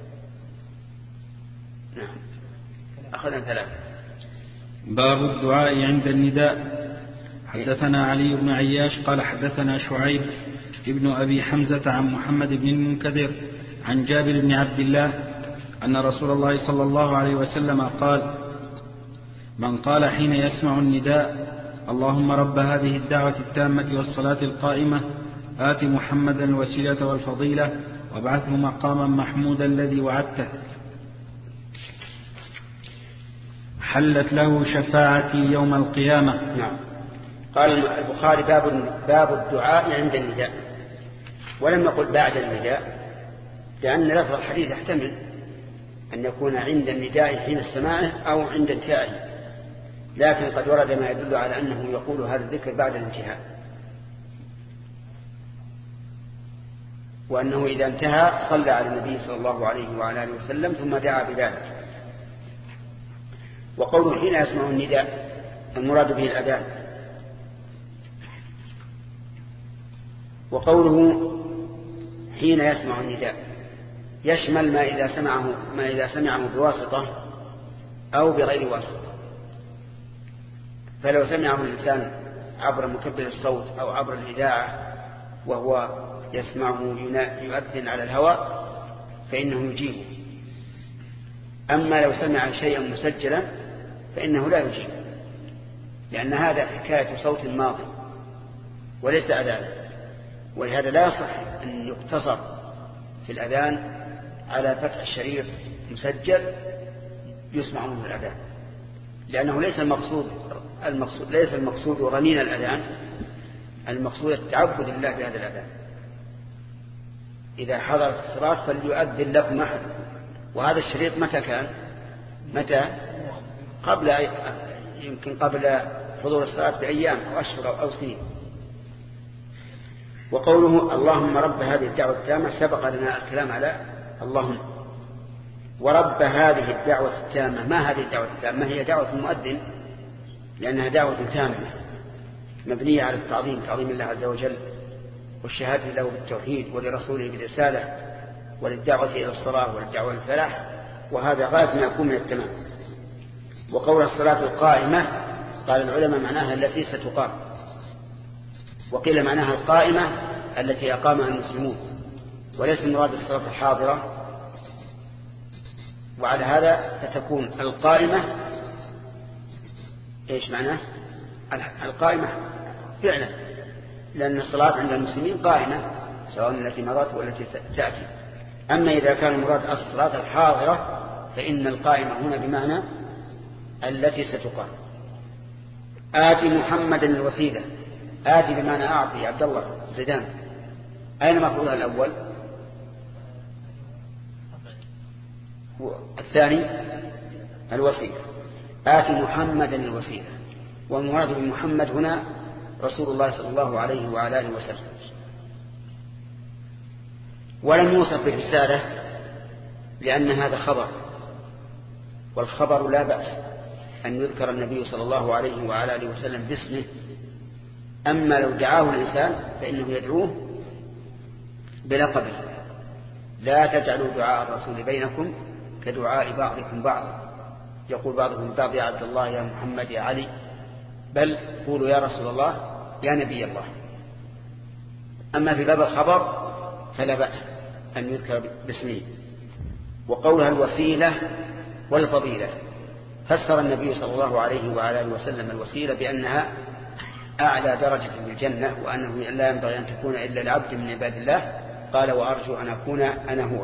S1: نعم. أخذنا ثلاثة.
S2: باب الدعاء عند النداء. حدثنا علي بن عياش قال حدثنا شعيب ابن أبي حمزة عن محمد بن المنكدر عن جابر بن عبد الله أن رسول الله صلى الله عليه وسلم قال: من قال حين يسمع النداء: اللهم رب هذه الدعوة التامة والصلاة القائمة آت محمدا الوسيلة والفضيلة وابعثه مقاما محمودا الذي وعدته، حلت له شفاعتي يوم القيامة.
S1: نعم. قال البخاري باب باب الدعاء عند النداء، ولم يقل بعد النداء، لأن لفظ الحديث يحتمل أن يكون عند النداء حين السماعه أو عند انتهائه، لكن قد ورد ما يدل على أنه يقول هذا الذكر بعد الانتهاء، وأنه إذا انتهى صلى على النبي صلى الله عليه وعلى آله وسلم ثم دعا بذلك. وقوله حين يسمع النداء المراد به الأذان، وقوله حين يسمع النداء يشمل ما إذا سمعه ما إذا سمعه بواسطة أو بغير واسطة. فلو سمعه الإنسان عبر مكبر الصوت أو عبر الإذاعة وهو يسمعه يؤذن على الهواء فإنه يجيبه، أما لو سمع شيئا مسجلا فإنه لا يجيب، لأن هذا حكاية صوت ماضي وليس أذان، ولهذا لا يصح أن يقتصر في الأذان على فتح الشريط مسجل يسمع منه الأذان، لأنه ليس المقصود المقصود ليس المقصود رنين الأذان، المقصود التعبد لله بهذا الأذان. إذا حضرت الصلاة فليؤذن لكم أحد، وهذا الشريط متى كان؟ متى؟ قبل يمكن قبل حضور الصلاة بأيام أو أشهر أو سنين. وقوله اللهم رب هذه الدعوة التامة سبق لنا الكلام على اللهم ورب هذه الدعوة التامة. ما هذه الدعوة التامة؟ هي دعوة المؤذن، لأنها دعوة تامة مبنية على التعظيم، تعظيم الله عز وجل، والشهادة له بالتوحيد ولرسوله بالرسالة وللدعوة إلى الصلاة وللدعوة للفلاح، وهذا غاية ما يكون من التمام. وقول الصلاة القائمة قال العلماء معناها التي ستقام، وقيل معناها القائمة التي أقامها المسلمون، وليس مراد الصلاة الحاضرة. وعلى هذا فتكون القائمة إيش معناه؟ القائمة فعلا، لأن الصلاة عند المسلمين قائمة سواء التي مضت والتي تأتي. أما إذا كان مراد الصلاة الحاضرة فإن القائمة هنا بمعنى التي ستقام. آتي محمدا الوسيلة، آتي بمعنى أعطي. عبد الله زيدان، أين مفعولها الأول؟ الثاني الوسيلة. آتي محمدا الوسيلة، والمراد بمحمد هنا رسول الله صلى الله عليه وعلى آله وسلم. ولم يوصف بالرسالة لأن هذا خبر، والخبر لا بأس أن يذكر النبي صلى الله عليه وعلى آله وسلم باسمه. أما لو دعاه الإنسان فإنه يدعوه بلقبه. لا تجعلوا دعاء الرسول بينكم كدعاء بعضكم بعضا، يقول بعضكم بعض يا عبد الله يا محمد يا علي، بل قولوا يا رسول الله يا نبي الله. أما في باب الخبر فلا بأس أن يذكر باسمه. وقولها الوسيلة والفضيلة، فسر النبي صلى الله عليه وعلى آله وسلم الوسيلة بأنها أعلى درجة في الجنة، وأنه لا ينبغي أن تكون إلا العبد من عباد الله، قال وأرجو أن أكون أنا هو.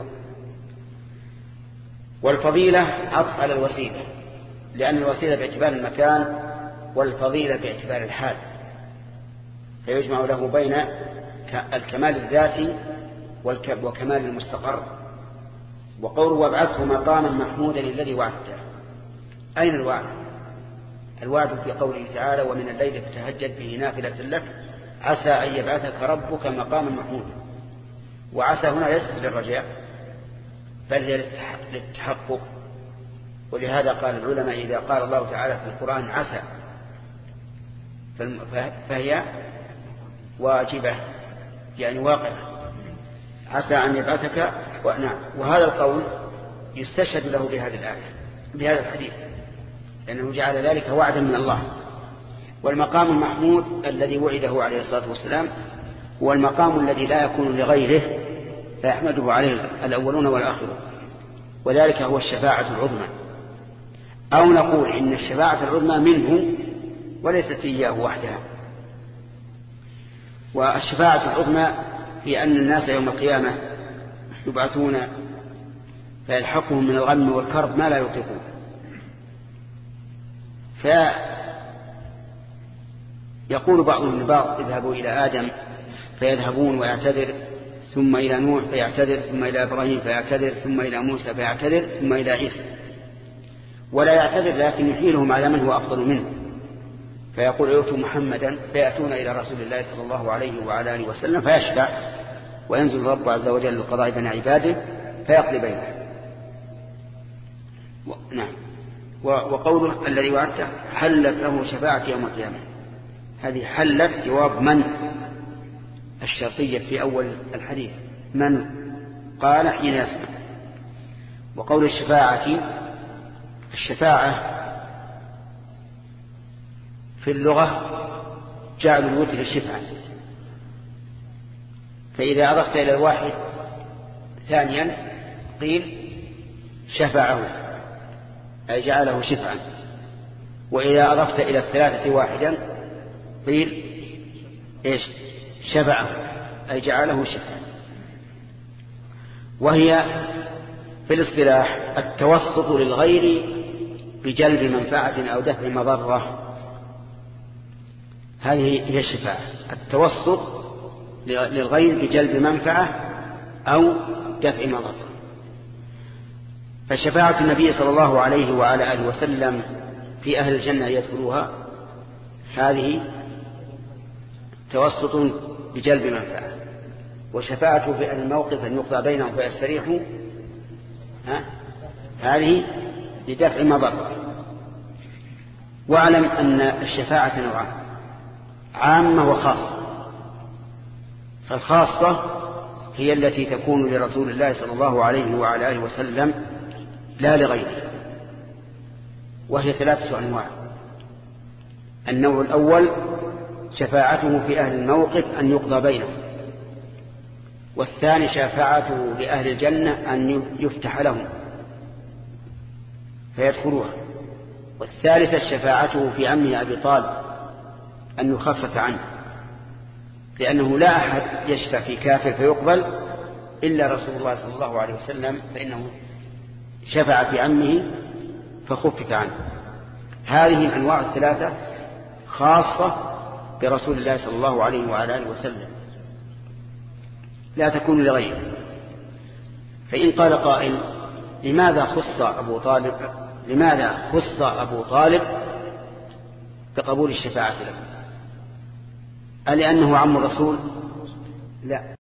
S1: والفضيلة عطف على الوسيلة، لأن الوسيلة باعتبار المكان والفضيلة باعتبار الحال، فيجمع له بين الكمال الذاتي وكمال المستقر. وقوله وابعثه مقاما محمودا الذي وعدته، أين الوعد؟ الوعد في قوله تعالى ومن الليل فتهجد به نافلة لك عسى أن يبعثك ربك مقاما محمودا. وعسى هنا ليست للرجاء بل هي للتحقق. ولهذا قال العلماء إذا قال الله تعالى في القرآن عسى فهي واجبة يعني واقعة، عسى أن يبعثك. ونعم، وهذا القول يستشهد له بهذه الآية بهذا الحديث لأنه جعل ذلك وعدا من الله. والمقام المحمود الذي وعده عليه الصلاة والسلام هو المقام الذي لا يكون لغيره فيحمده عليه الأولون والآخرون، وذلك هو الشفاعة العظمى. أو نقول إن الشفاعة العظمى منه وليست إياه وحدها. والشفاعة العظمى هي أن الناس يوم القيامة يبعثون فيلحقهم من الغم والكرب ما لا يطيقون، فيقول بعضهم لبعض اذهبوا إلى آدم فيذهبون ويعتذر، ثم إلى نوح فيعتذر، ثم إلى إبراهيم فيعتذر، ثم إلى موسى فيعتذر، ثم إلى عيسى، ولا يعتذر لكن يحيلهم على من هو أفضل منه، فيقول ائتوا محمدا فيأتون إلى رسول الله صلى الله عليه وعلى آله وسلم فيشفع، وينزل الرب عز وجل للقضاء بين عباده فيقضي بينهم. و... نعم. و... وقوله الذي وعدته حلت له شفاعة يوم القيامة، هذه حلت جواب من الشرطية في أول الحديث، من قال حين يسمع. وقول الشفاعة، الشفاعة في اللغة جعل الوتر شفعا، فإذا أضفت إلى الواحد ثانيا قيل شفعه أي جعله شفعا، وإذا أضفت إلى الثلاثة واحدا قيل إيش شفعه أي جعله شفعا. وهي في الاصطلاح التوسط للغير بجلب منفعة أو دفع مضرة، هذه هي الشفاعة، التوسط للغير بجلب منفعة أو دفع مضرة. فشفاعة النبي صلى الله عليه وعلى آله وسلم في أهل الجنة يدخلوها هذه توسط بجلب منفعة، وشفاعته في أهل الموقف أن يقضى بينهم فيستريحوا هذه لدفع مضرة. واعلم أن الشفاعة نوعان، عامة وخاصة. فالخاصة هي التي تكون لرسول الله صلى الله عليه وعلى آله وسلم لا لغيره، وهي ثلاثة أنواع. النوع الأول شفاعته في أهل الموقف أن يقضى بينهم، والثاني شفاعته لأهل الجنة أن يفتح لهم فيدخلوها، والثالثة شفاعته في عمه أبي طالب أن يخفف عنه، لأنه لا أحد يشفع في كافر فيقبل إلا رسول الله صلى الله عليه وسلم، فإنه شفع في عمه فخفف عنه. هذه الأنواع الثلاثة خاصة برسول الله صلى الله عليه وعلى آله وسلم، لا تكون لغيره. فإن قال قائل لماذا خص أبو طالب لماذا خص أبو طالب بقبول الشفاعة له؟ ألأنه عم الرسول؟ لا.